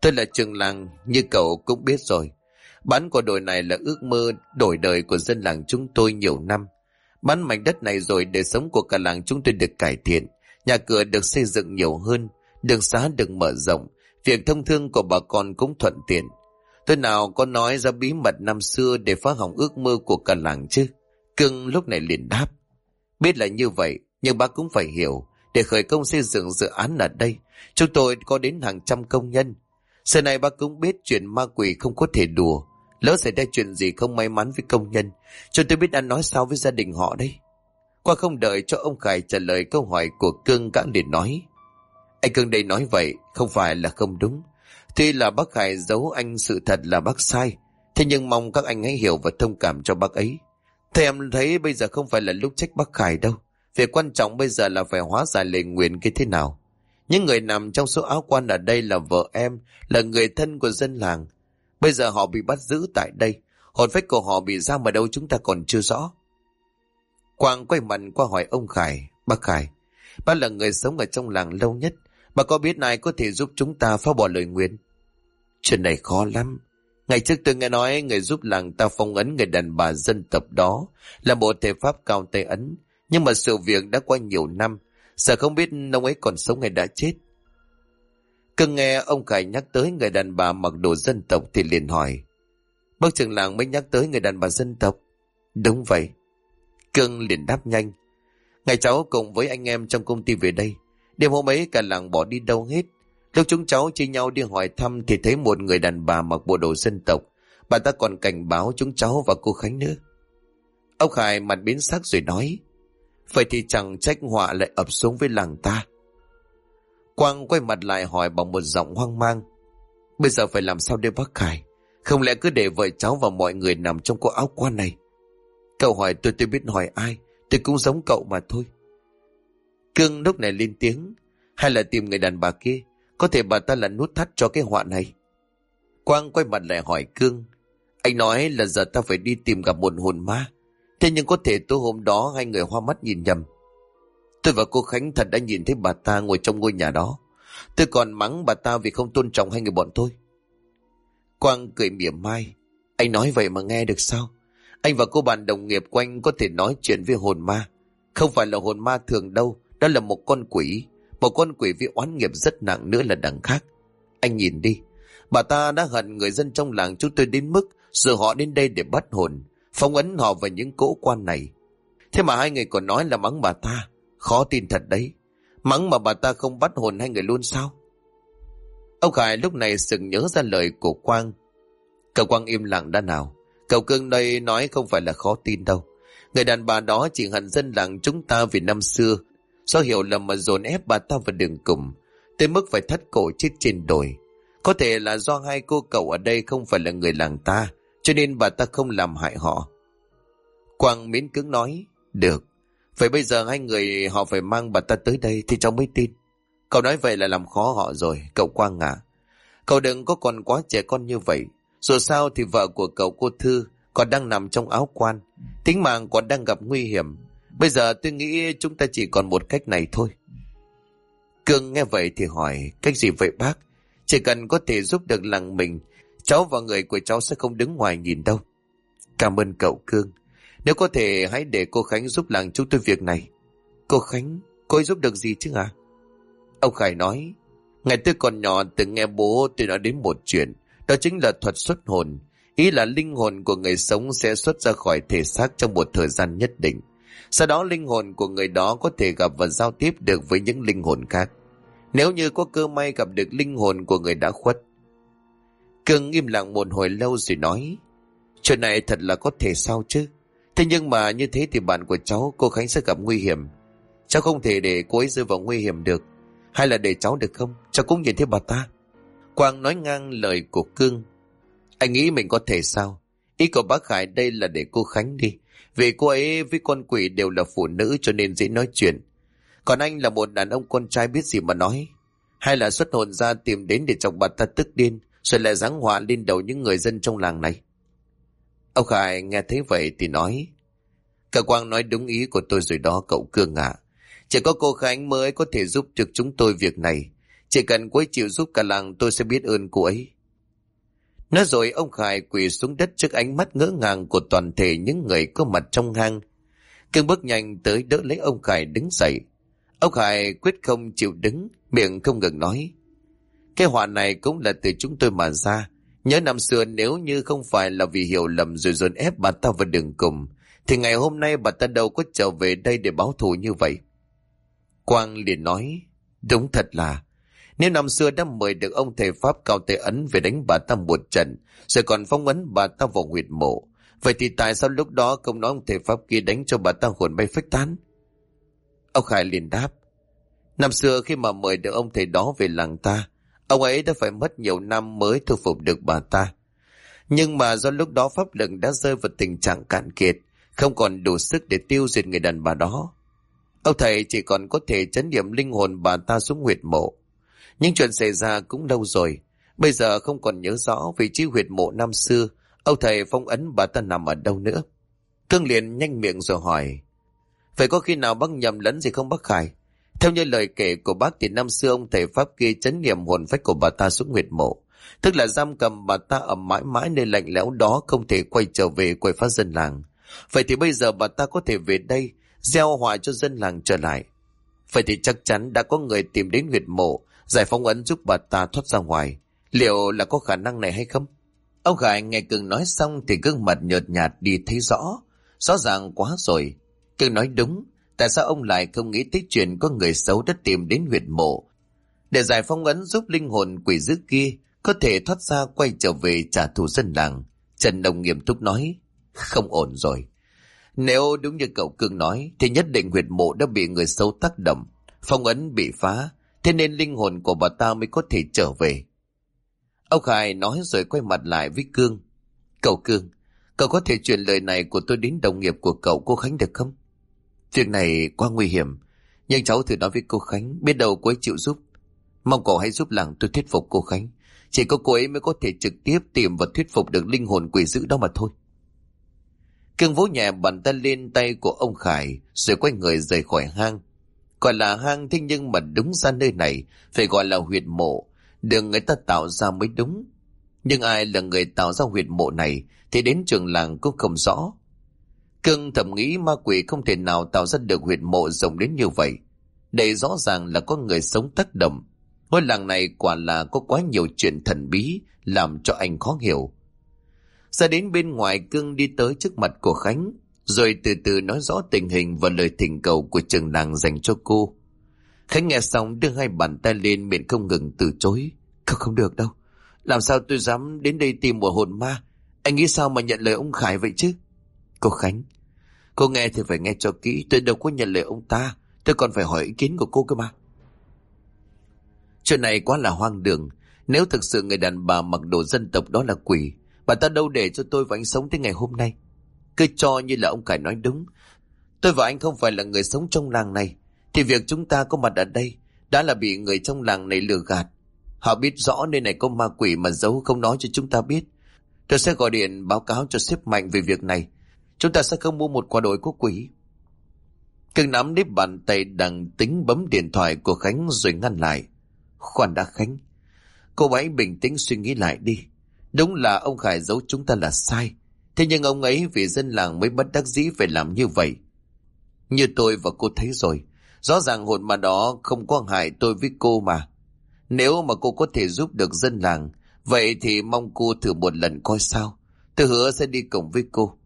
Tôi là trường làng, như cậu cũng biết rồi. Bán của đồi này là ước mơ đổi đời của dân làng chúng tôi nhiều năm. Bán mảnh đất này rồi đời sống của cả làng chúng tôi được cải thiện. Nhà cửa được xây dựng nhiều hơn, đường xá được mở rộng, việc thông thương của bà con cũng thuận tiện. Tôi nào có nói ra bí mật năm xưa để phá hỏng ước mơ của cả làng chứ. Cưng lúc này liền đáp. Biết là như vậy, nhưng bác cũng phải hiểu, để khởi công xây dựng dự án ở đây, chúng tôi có đến hàng trăm công nhân. Giờ này bác cũng biết chuyện ma quỷ không có thể đùa. Lỡ xảy ra chuyện gì không may mắn với công nhân, cho tôi biết ăn nói sao với gia đình họ đây. Qua không đợi cho ông Khải trả lời câu hỏi của Cương, gã liền nói. Anh Cương đây nói vậy không phải là không đúng. Tuy là bác Khải giấu anh sự thật là bác sai, thế nhưng mong các anh hãy hiểu và thông cảm cho bác ấy. Thế em thấy bây giờ không phải là lúc trách bác Khải đâu. Việc quan trọng bây giờ là phải hóa giải lời nguyền cái thế nào. Những người nằm trong số áo quan ở đây là vợ em, là người thân của dân làng. Bây giờ họ bị bắt giữ tại đây, hồn phách của họ bị giam ở đâu chúng ta còn chưa rõ. Quang quay mặt qua hỏi ông Khải. Bác Khải, bác là người sống ở trong làng lâu nhất, bác có biết ai có thể giúp chúng ta phá bỏ lời nguyền? Chuyện này khó lắm. Ngày trước tôi nghe nói người giúp làng ta phong ấn người đàn bà dân tộc đó là một thể pháp cao tay ấn, nhưng mà sự việc đã qua nhiều năm, giờ không biết ông ấy còn sống hay đã chết. Cưng nghe ông Khải nhắc tới người đàn bà mặc đồ dân tộc thì liền hỏi. Bác trưởng làng mới nhắc tới người đàn bà dân tộc? Đúng vậy. Cưng liền đáp nhanh. Ngày cháu cùng với anh em trong công ty về đây, đêm hôm ấy cả làng bỏ đi đâu hết. Lúc chúng cháu chia nhau đi hỏi thăm thì thấy một người đàn bà mặc bộ đồ dân tộc. Bà ta còn cảnh báo chúng cháu và cô Khánh nữa. Ông Khải mặt biến sắc rồi nói. Vậy thì chẳng trách họa lại ập xuống với làng ta. Quang quay mặt lại hỏi bằng một giọng hoang mang. Bây giờ phải làm sao đây bác Khải? Không lẽ cứ để vợ cháu và mọi người nằm trong cô áo quan này? Cậu hỏi tôi biết hỏi ai. Tôi cũng giống cậu mà thôi. Cương lúc này lên tiếng. Hay là tìm người đàn bà kia? Có thể bà ta là nút thắt cho cái họa này. Quang quay mặt lại hỏi Cương. Anh nói là giờ ta phải đi tìm gặp một hồn ma. Thế nhưng có thể tối hôm đó hai người hoa mắt nhìn nhầm. Tôi và cô Khánh thật đã nhìn thấy bà ta ngồi trong ngôi nhà đó. Tôi còn mắng bà ta vì không tôn trọng hai người bọn tôi. Quang cười mỉa mai. Anh nói vậy mà nghe được sao? Anh và cô bạn đồng nghiệp của anh có thể nói chuyện với hồn ma. Không phải là hồn ma thường đâu. Đó là một con quỷ. Một con quỷ với oán nghiệp rất nặng nữa là đằng khác. Anh nhìn đi. Bà ta đã hận người dân trong làng chúng tôi đến mức giờ họ đến đây để bắt hồn, phong ấn họ vào những cỗ quan này. Thế mà hai người còn nói là mắng bà ta. Khó tin thật đấy. Mắng mà bà ta không bắt hồn hai người luôn sao? Ông Khải lúc này sực nhớ ra lời của Quang. Cậu Quang im lặng đã nào. Cậu Cương đây nói không phải là khó tin đâu. Người đàn bà đó chỉ hận dân làng chúng ta vì năm xưa do hiểu lầm mà dồn ép bà ta vào đường cùng, tới mức phải thắt cổ chết trên đồi. Có thể là do hai cô cậu ở đây không phải là người làng ta, cho nên bà ta không làm hại họ. Quang miễn cưỡng nói. Được. Vậy bây giờ hai người họ phải mang bà ta tới đây thì cháu mới tin. Cậu nói vậy là làm khó họ rồi, cậu Quang à. Cậu đừng có còn quá trẻ con như vậy. Dù sao thì vợ của cậu cô Thư còn đang nằm trong áo quan, tính mạng còn đang gặp nguy hiểm. Bây giờ tôi nghĩ chúng ta chỉ còn một cách này thôi. Cương nghe vậy thì hỏi. Cách gì vậy bác? Chỉ cần có thể giúp được làng mình, cháu và người của cháu sẽ không đứng ngoài nhìn đâu. Cảm ơn cậu Cương. Nếu có thể hãy để cô Khánh giúp làng chúng tôi việc này. Cô Khánh? Cô ấy giúp được gì chứ hả? Ông Khải nói. Ngày tôi còn nhỏ từng nghe bố tôi nói đến một chuyện. Đó chính là thuật xuất hồn. Ý là linh hồn của người sống sẽ xuất ra khỏi thể xác trong một thời gian nhất định. Sau đó linh hồn của người đó có thể gặp và giao tiếp được với những linh hồn khác. Nếu như có cơ may gặp được linh hồn của người đã khuất. Cương im lặng một hồi lâu rồi nói. Chuyện này thật là có thể sao chứ? Thế nhưng mà như thế thì bạn của cháu, cô Khánh sẽ gặp nguy hiểm. Cháu không thể để cô ấy rơi vào nguy hiểm được. Hay là để cháu được không? Cháu cũng nhìn thấy bà ta. Quang nói ngang lời của Cương. Anh nghĩ mình có thể sao? Ý của bác Khải đây là để cô Khánh đi. Vì cô ấy với con quỷ đều là phụ nữ cho nên dễ nói chuyện. Còn anh là một đàn ông con trai biết gì mà nói. Hay là xuất hồn ra tìm đến để chọc bà ta tức điên, rồi lại giáng họa lên đầu những người dân trong làng này. Ông Khải nghe thấy vậy thì nói. Cậu Quang nói đúng ý của tôi rồi đó cậu Cương ạ. Chỉ có cô Khánh mới có thể giúp được chúng tôi việc này. Chỉ cần cô ấy chịu giúp cả làng tôi sẽ biết ơn cô ấy. Nói rồi ông Khải quỳ xuống đất trước ánh mắt ngỡ ngàng của toàn thể những người có mặt trong hang. Cưng bước nhanh tới đỡ lấy ông Khải đứng dậy. Ông Khải quyết không chịu đứng, miệng không ngừng nói: cái họa này cũng là từ chúng tôi mà ra. Nhớ năm xưa nếu như không phải là vì hiểu lầm rồi dồn ép bà ta vào đường cùng, thì ngày hôm nay bà ta đâu có trở về đây để báo thù như vậy. Quang liền nói: đúng thật là, nếu năm xưa đã mời được ông thầy Pháp Cao Tề Ấn về đánh bà ta một trận, rồi còn phong ấn bà ta vào huyệt mộ, vậy thì tại sao lúc đó không nói ông thầy Pháp kia đánh cho bà ta hồn bay phách tán? Ông Khải liền đáp: năm xưa khi mà mời được ông thầy đó về làng ta, ông ấy đã phải mất nhiều năm mới thu phục được bà ta. Nhưng mà do lúc đó pháp lực đã rơi vào tình trạng cạn kiệt, không còn đủ sức để tiêu diệt người đàn bà đó. Ông thầy chỉ còn có thể trấn niệm linh hồn bà ta xuống huyệt mộ. Nhưng chuyện xảy ra cũng lâu rồi, bây giờ không còn nhớ rõ vị trí huyệt mộ năm xưa ông thầy phong ấn bà ta nằm ở đâu nữa. Cương liền nhanh miệng rồi hỏi: vậy có khi nào bác nhầm lẫn gì không bác Khải? Theo như lời kể của bác thì năm xưa ông thầy Pháp kia trấn niệm hồn phách của bà ta xuống huyệt mộ, tức là giam cầm bà ta ở mãi mãi nơi lạnh lẽo đó, không thể quay trở về quậy phá dân làng. Vậy thì bây giờ bà ta có thể về đây gieo họa cho dân làng trở lại. Vậy thì chắc chắn đã có người tìm đến huyệt mộ, giải phóng ấn giúp bà ta thoát ra ngoài. Liệu là có khả năng này hay không? Ông Khải nghe Cưng nói xong thì gương mặt nhợt nhạt đi thấy rõ ràng quá rồi. Cưng nói đúng, tại sao ông lại không nghĩ tới chuyện có người xấu đã tìm đến huyệt mộ để giải phóng ấn giúp linh hồn quỷ dữ kia có thể thoát ra quay trở về trả thù dân làng? Trần Đồng nghiêm túc nói: không ổn rồi. Nếu đúng như cậu Cưng nói thì nhất định huyệt mộ đã bị người xấu tác động, phong ấn bị phá, thế nên linh hồn của bà ta mới có thể trở về. Ông Khải nói rồi quay mặt lại với Cương: cậu Cương, cậu có thể truyền lời này của tôi đến đồng nghiệp của cậu, cô Khánh được không? Việc này quá nguy hiểm, nhưng cháu thử nói với cô Khánh, biết đâu cô ấy chịu giúp. Mong cậu hãy giúp làng tôi thuyết phục cô Khánh. Chỉ có cô ấy mới có thể trực tiếp tìm và thuyết phục được linh hồn quỷ dữ đó mà thôi. Cương vỗ nhẹ bàn tay lên tay của ông Khải rồi quay người rời khỏi hang. Gọi là hang thế nhưng mà đúng ra nơi này phải gọi là huyệt mộ, đường người ta tạo ra mới đúng. Nhưng ai là người tạo ra huyệt mộ này thì đến trường làng cũng không rõ. Cương thầm nghĩ ma quỷ không thể nào tạo ra được huyệt mộ rộng đến như vậy. Đây rõ ràng là có người sống tác động. Ngôi làng này quả là có quá nhiều chuyện thần bí làm cho anh khó hiểu. Ra đến bên ngoài, Cương đi tới trước mặt của Khánh rồi từ từ nói rõ tình hình và lời thỉnh cầu của trường làng dành cho cô. Khánh nghe xong đưa hai bàn tay lên, miệng không ngừng từ chối: không được đâu, làm sao tôi dám đến đây tìm một hồn ma? Anh nghĩ sao mà nhận lời ông Khải vậy chứ? Cô Khánh, cô nghe thì phải nghe cho kỹ, tôi đâu có nhận lời ông ta, tôi còn phải hỏi ý kiến của cô cơ mà. Chuyện này quá là hoang đường. Nếu thực sự người đàn bà mặc đồ dân tộc đó là quỷ, bà ta đâu để cho tôi và anh sống tới ngày hôm nay. Cứ cho như là ông Khải nói đúng, tôi và anh không phải là người sống trong làng này, thì việc chúng ta có mặt ở đây đã là bị người trong làng này lừa gạt. Họ biết rõ nơi này có ma quỷ mà giấu không nói cho chúng ta biết. Tôi sẽ gọi điện báo cáo cho sếp Mạnh về việc này. Chúng ta sẽ không mua một quả đồi của quỷ. Cưng nắm lấy bàn tay đang tính bấm điện thoại của Khánh rồi ngăn lại: khoan đã Khánh, cô hãy bình tĩnh suy nghĩ lại đi. Đúng là ông Khải giấu chúng ta là sai, thế nhưng ông ấy vì dân làng mới bất đắc dĩ phải làm như vậy. Như tôi và cô thấy rồi, rõ ràng hồn ma đó không có hại tôi với cô mà. Nếu mà cô có thể giúp được dân làng, vậy thì mong cô thử một lần coi sao. Tôi hứa sẽ đi cùng với cô.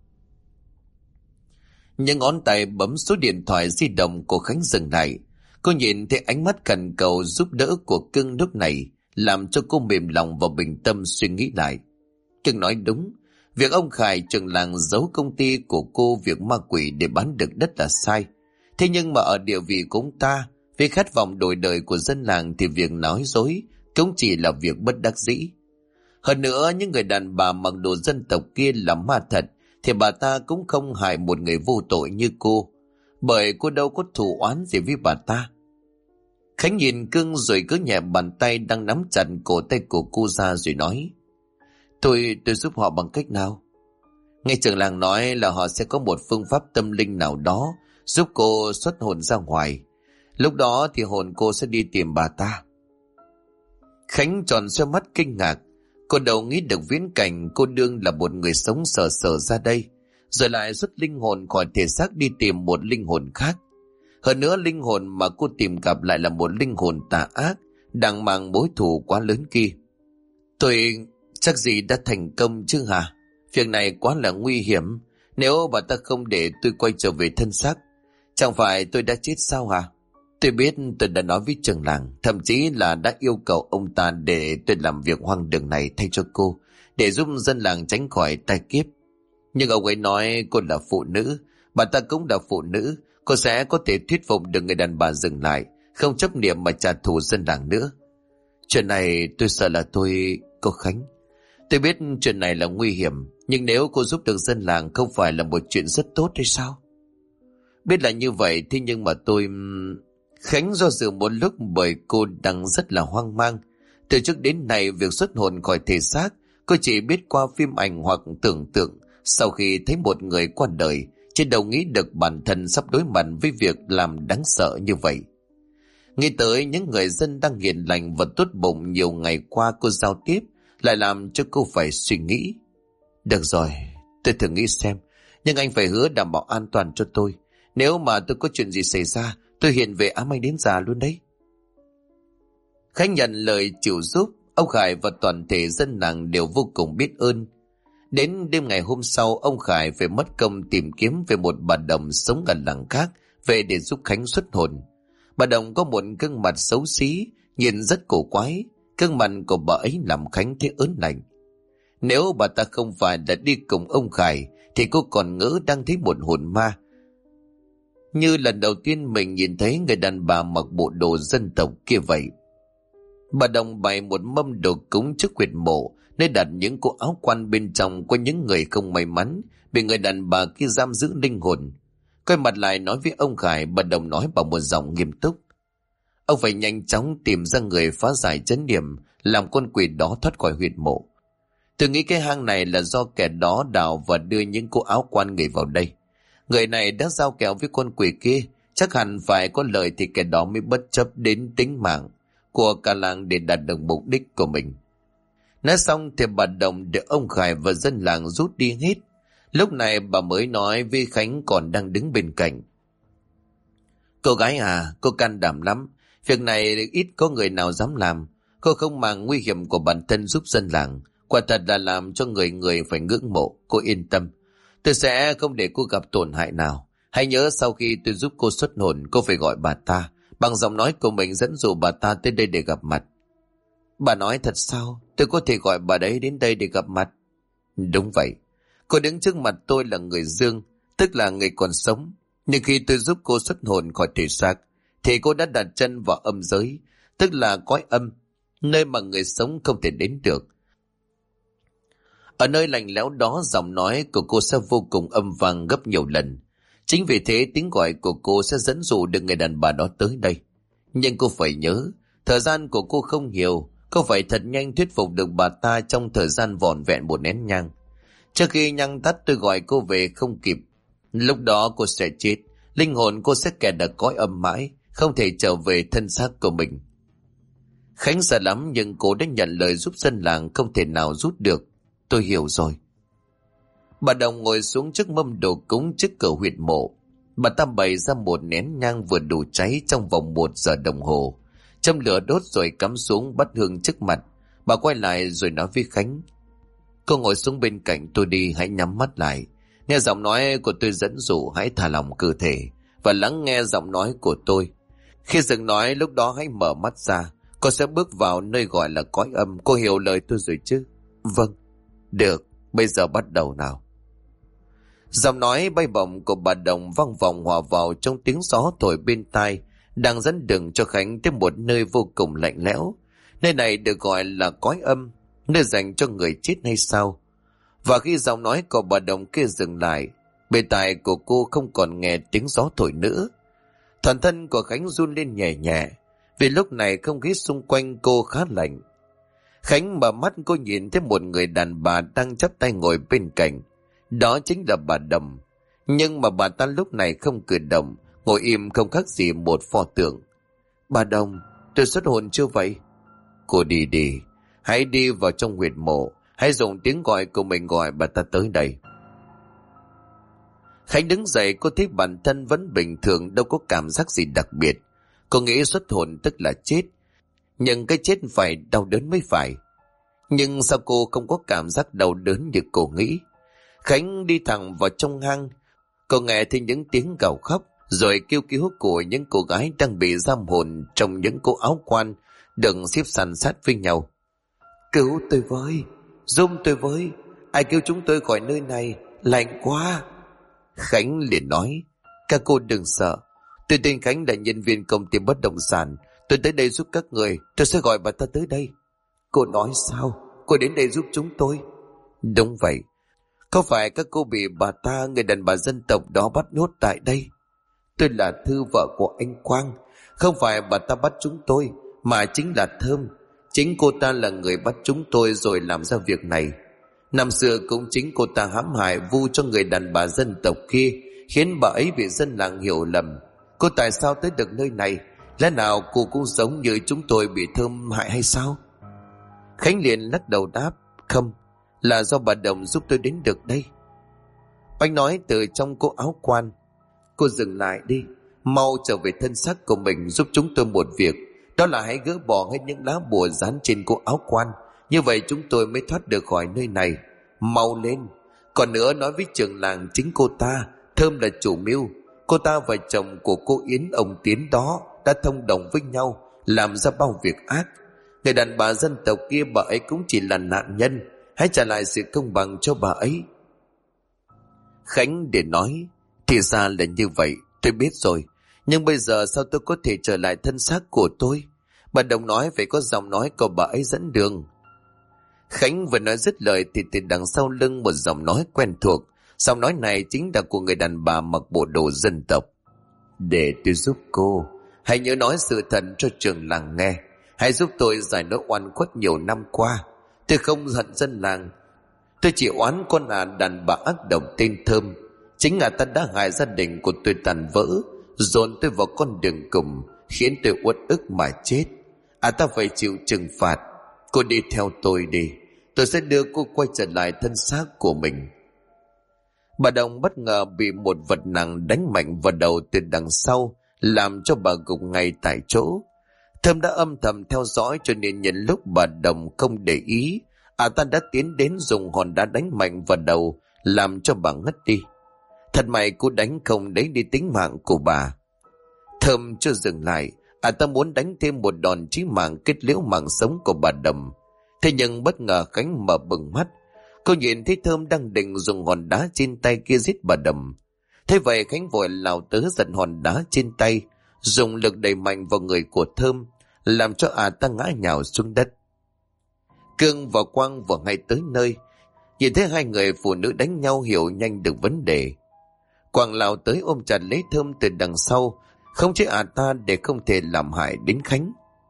Những ngón tay bấm số điện thoại di động của Khánh dừng lại. Cô nhìn thấy ánh mắt khẩn cầu giúp đỡ của Cưng lúc này, làm cho cô mềm lòng và bình tâm suy nghĩ lại. Cưng nói đúng, việc ông Khải trường làng giấu công ty của cô việc ma quỷ để bán được đất là sai. Thế nhưng mà ở địa vị của ông ta, vì khát vọng đổi đời của dân làng thì việc nói dối cũng chỉ là việc bất đắc dĩ. Hơn nữa, những người đàn bà mặc đồ dân tộc kia là ma thật thì bà ta cũng không hại một người vô tội như cô, bởi cô đâu có thù oán gì với bà ta. Khánh nhìn Cưng rồi cứ nhẹ bàn tay đang nắm chặt cổ tay của cô ra rồi nói: Tôi giúp họ bằng cách nào? Nghe trưởng làng nói là họ sẽ có một phương pháp tâm linh nào đó giúp cô xuất hồn ra ngoài. Lúc đó thì hồn cô sẽ đi tìm bà ta. Khánh tròn xoe mắt kinh ngạc. Cô đâu nghĩ được viễn cảnh cô đương là một người sống sờ sờ ra đây, rồi lại xuất linh hồn khỏi thể xác đi tìm một linh hồn khác. Hơn nữa linh hồn mà cô tìm gặp lại là một linh hồn tà ác, đang mang mối thù quá lớn kia. Tôi chắc gì đã thành công chứ hả? Việc này quá là nguy hiểm. Nếu bà ta không để tôi quay trở về thân xác, chẳng phải tôi đã chết sao hả? Tôi biết tôi đã nói với trưởng làng, thậm chí là đã yêu cầu ông ta để tôi làm việc hoang đường này thay cho cô, để giúp dân làng tránh khỏi tai kiếp. Nhưng ông ấy nói cô là phụ nữ, bà ta cũng là phụ nữ, cô sẽ có thể thuyết phục được người đàn bà dừng lại, không chấp niệm mà trả thù dân làng nữa. Chuyện này tôi sợ là cô Khánh, tôi biết chuyện này là nguy hiểm, nhưng nếu cô giúp được dân làng không phải là một chuyện rất tốt hay sao? Biết là như vậy, thế nhưng mà Khánh do dự một lúc bởi cô đang rất là hoang mang. Từ trước đến nay việc xuất hồn khỏi thể xác cô chỉ biết qua phim ảnh hoặc tưởng tượng. Sau khi thấy một người qua đời, trên đầu nghĩ được bản thân sắp đối mặt với việc làm đáng sợ như vậy. Nghĩ tới những người dân đang hiền lành và tốt bụng nhiều ngày qua cô giao tiếp, lại làm cho cô phải suy nghĩ. Được rồi, tôi thử nghĩ xem, nhưng anh phải hứa đảm bảo an toàn cho tôi. Nếu mà tôi có chuyện gì xảy ra, tôi hiện về ám anh đến già luôn đấy. Khánh nhận lời chịu giúp. Ông Khải và toàn thể dân làng đều vô cùng biết ơn. Đến đêm ngày hôm sau, ông Khải phải mất công tìm kiếm về một bà đồng sống ở làng khác về để giúp Khánh xuất hồn. Bà đồng có một gương mặt xấu xí, nhìn rất cổ quái. Gương mặt của bà ấy làm Khánh thấy ớn lạnh. Nếu bà ta không phải là đi cùng ông Khải thì cô còn ngỡ đang thấy một hồn ma. Như lần đầu tiên mình nhìn thấy người đàn bà mặc bộ đồ dân tộc kia vậy. Bà đồng bày một mâm đồ cúng trước huyệt mộ, nơi đặt những cỗ áo quan bên trong của những người không may mắn bị người đàn bà kia giam giữ linh hồn. Quay mặt lại nói với ông Khải, bà đồng nói bằng một giọng nghiêm túc: ông phải nhanh chóng tìm ra người phá giải trấn niệm, làm con quỷ đó thoát khỏi huyệt mộ. Tôi nghĩ cái hang này là do kẻ đó đào và đưa những cỗ áo quan người vào đây. Người này đã giao kèo với con quỷ kia, chắc hẳn phải có lời thì kẻ đó mới bất chấp đến tính mạng của cả làng để đạt được mục đích của mình. Nói xong thì bà đồng để ông Khải và dân làng rút đi hết. Lúc này bà mới nói với Khánh còn đang đứng bên cạnh: cô gái à, cô can đảm lắm. Việc này ít có người nào dám làm. Cô không màng nguy hiểm của bản thân giúp dân làng, quả thật là làm cho người người phải ngưỡng mộ. Cô yên tâm, tôi sẽ không để cô gặp tổn hại nào. Hãy nhớ sau khi tôi giúp cô xuất hồn, cô phải gọi bà ta bằng giọng nói của mình, dẫn dụ bà ta tới đây để gặp mặt. Bà nói thật sao? Tôi có thể gọi bà đấy đến đây để gặp mặt? Đúng vậy. Cô đứng trước mặt tôi là người dương, tức là người còn sống. Nhưng khi tôi giúp cô xuất hồn khỏi thể xác thì cô đã đặt chân vào âm giới, tức là cõi âm, nơi mà người sống không thể đến được. Ở nơi lạnh lẽo đó, giọng nói của cô sẽ vô cùng âm vang gấp nhiều lần. Chính vì thế tiếng gọi của cô sẽ dẫn dụ được người đàn bà đó tới đây. Nhưng cô phải nhớ, thời gian của cô không nhiều. Cô phải thật nhanh thuyết phục được bà ta trong thời gian vỏn vẹn một nén nhang. Trước khi nhang tắt tôi gọi cô về không kịp. Lúc đó cô sẽ chết, linh hồn cô sẽ kẹt ở cõi âm mãi, không thể trở về thân xác của mình. Khánh sợ lắm nhưng cô đã nhận lời giúp dân làng, không thể nào rút được. Tôi hiểu rồi. Bà đồng ngồi xuống trước mâm đồ cúng trước cửa huyệt mộ. Bà ta bày ra một nén nhang vừa đủ cháy trong vòng 1 giờ đồng hồ. Châm lửa đốt rồi cắm xuống bát hương trước mặt. Bà quay lại rồi nói với Khánh: cô ngồi xuống bên cạnh tôi đi, hãy nhắm mắt lại. Nghe giọng nói của tôi dẫn dụ, hãy thả lỏng cơ thể và lắng nghe giọng nói của tôi. Khi dừng nói, lúc đó hãy mở mắt ra. Cô sẽ bước vào nơi gọi là cõi âm. Cô hiểu lời tôi rồi chứ? Vâng. Được, bây giờ bắt đầu nào. Giọng nói bay bổng của bà đồng vang vọng hòa vào trong tiếng gió thổi bên tai, đang dẫn đường cho Khánh tới một nơi vô cùng lạnh lẽo. Nơi này được gọi là cõi âm, nơi dành cho người chết hay sao? Và khi giọng nói của bà đồng kia dừng lại, bên tai của cô không còn nghe tiếng gió thổi nữa. Toàn thân của Khánh run lên nhẹ nhẹ, vì lúc này không khí xung quanh cô khá lạnh. Khánh mở mắt, cô nhìn thấy một người đàn bà đang chắp tay ngồi bên cạnh. Đó chính là bà Đồng. Nhưng mà bà ta lúc này không cử động, ngồi im không khác gì một pho tượng. Bà Đồng, tôi xuất hồn chưa vậy? Cô đi đi, hãy đi vào trong huyệt mộ, hãy dùng tiếng gọi của mình gọi bà ta tới đây. Khánh đứng dậy, cô thấy bản thân vẫn bình thường, đâu có cảm giác gì đặc biệt. Cô nghĩ xuất hồn tức là chết, nhưng cái chết phải đau đớn mới phải. Nhưng sao cô không có cảm giác đau đớn như cô nghĩ? Khánh đi thẳng vào trong hang. Cô nghe thấy những tiếng gào khóc rồi kêu cứu của những cô gái đang bị giam hồn trong những cô áo quan đừng xếp san sát với nhau. Cứu tôi với, giúp tôi với, ai cứu chúng tôi khỏi nơi này, lạnh quá. Khánh liền nói, các cô đừng sợ, tôi tên Khánh là nhân viên công ty bất động sản, tôi tới đây giúp các người, tôi sẽ gọi bà ta tới đây. Cô nói sao? Cô đến đây giúp chúng tôi? Đúng vậy. Có phải các cô bị bà ta, người đàn bà dân tộc đó bắt nhốt tại đây? Tôi là Thư, vợ của anh Quang. Không phải bà ta bắt chúng tôi, mà chính là Thơm. Chính cô ta là người bắt chúng tôi rồi làm ra việc này. Năm xưa cũng chính cô ta hãm hại vu cho người đàn bà dân tộc kia, khiến bà ấy bị dân làng hiểu lầm. Cô tại sao tới được nơi này? Lẽ nào cô cũng giống như chúng tôi bị Thơm hại hay sao? Khánh liền lắc đầu đáp, không, là do bà Đồng giúp tôi đến được đây. Anh nói từ trong cô áo quan, cô dừng lại đi, mau trở về thân xác của mình, giúp chúng tôi một việc, đó là hãy gỡ bỏ hết những lá bùa dán trên cô áo quan, như vậy chúng tôi mới thoát được khỏi nơi này. Mau lên. Còn nữa, nói với trưởng làng chính cô ta, Thơm là chủ mưu. Cô ta và chồng của cô Yến, ông Tiến đó, đã thông đồng với nhau làm ra bao việc ác. Người đàn bà dân tộc kia, bà ấy cũng chỉ là nạn nhân, hãy trả lại sự công bằng cho bà ấy. Khánh để nói, thì ra là như vậy, tôi biết rồi, nhưng bây giờ sao tôi có thể trở lại thân xác của tôi? Bà Đồng nói phải có giọng nói của bà ấy dẫn đường. Khánh vừa nói dứt lời thì từ đằng sau lưng một giọng nói quen thuộc. Giọng nói này chính là của người đàn bà mặc bộ đồ dân tộc. Để tôi giúp cô, hãy nhớ nói sự thật cho trường làng nghe. Hãy giúp tôi giải nỗi oan khuất nhiều năm qua. Tôi không hận dân làng, tôi chỉ oán con đàn bà ác độc tên Thơm. Chính ta đã hại gia đình của tôi tàn vỡ, dồn tôi vào con đường cùng, khiến tôi uất ức mà chết. Ta phải chịu trừng phạt. Cô đi theo tôi đi, tôi sẽ đưa cô quay trở lại thân xác của mình. Bà Đồng bất ngờ bị một vật nặng đánh mạnh vào đầu từ đằng sau, làm cho bà gục ngay tại chỗ. Thơm đã âm thầm theo dõi, cho nên nhân lúc bà Đồng không để ý, ta đã tiến đến dùng hòn đá đánh mạnh vào đầu, làm cho bà ngất đi. Thật may cô đánh không lấy đi tính mạng của bà. Thơm chưa dừng lại, ta muốn đánh thêm một đòn chí mạng kết liễu mạng sống của bà Đồng. Thế nhưng bất ngờ Khánh mở bừng mắt, cô nhìn thấy Thơm đang định dùng hòn đá trên tay kia giết bà Đồng. Thế vậy Khánh vội lao tới giật hòn đá trên tay, dùng lực đẩy mạnh vào người của Thơm, làm cho ta ngã nhào xuống đất. Cương và Quang vừa ngay tới nơi, nhìn thấy hai người phụ nữ đánh nhau hiểu nhanh được vấn đề. Quang lao tới ôm chặt lấy Thơm từ đằng sau, không chế ta để không thể làm hại đến Khánh.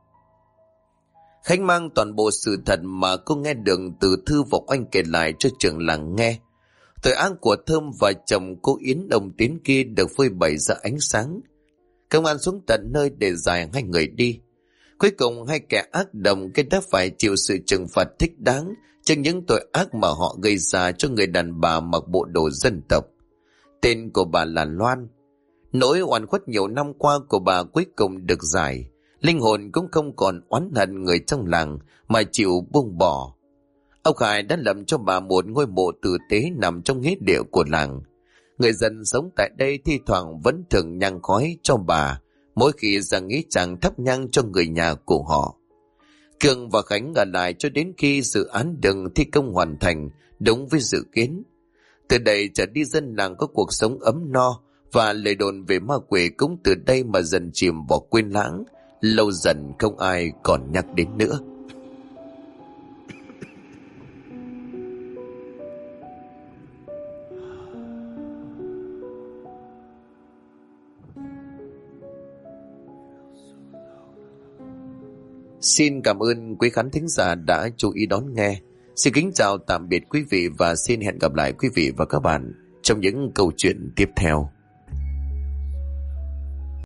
Khánh mang toàn bộ sự thật mà cô nghe được từ Thư và Oanh kể lại cho trưởng làng nghe. Tội ác của Thơm và chồng cô Yến, ông Tiến kia được phơi bày ra ánh sáng. Công an xuống tận nơi để giải hai người đi. Cuối cùng hai kẻ ác đồng cái đã phải chịu sự trừng phạt thích đáng cho những tội ác mà họ gây ra cho người đàn bà mặc bộ đồ dân tộc. Tên của bà là Loan. Nỗi oan khuất nhiều năm qua của bà cuối cùng được giải. Linh hồn cũng không còn oán hận người trong làng mà chịu buông bỏ. Ông Khải đã lập cho bà một ngôi mộ tử tế nằm trong nghĩa địa của làng. Người dân sống tại đây thi thoảng vẫn thường nhang khói cho bà mỗi khi ra nghĩa trang thắp nhang cho người nhà của họ. Cường và Khánh ở lại cho đến khi dự án đường thi công hoàn thành đúng với dự kiến. Từ đây trở đi dân làng có cuộc sống ấm no, và lời đồn về ma quỷ cũng từ đây mà dần chìm vào quên lãng, lâu dần không ai còn nhắc đến nữa. Xin cảm ơn quý khán thính giả đã chú ý đón nghe. Xin kính chào tạm biệt quý vị và xin hẹn gặp lại quý vị và các bạn trong những câu chuyện tiếp theo.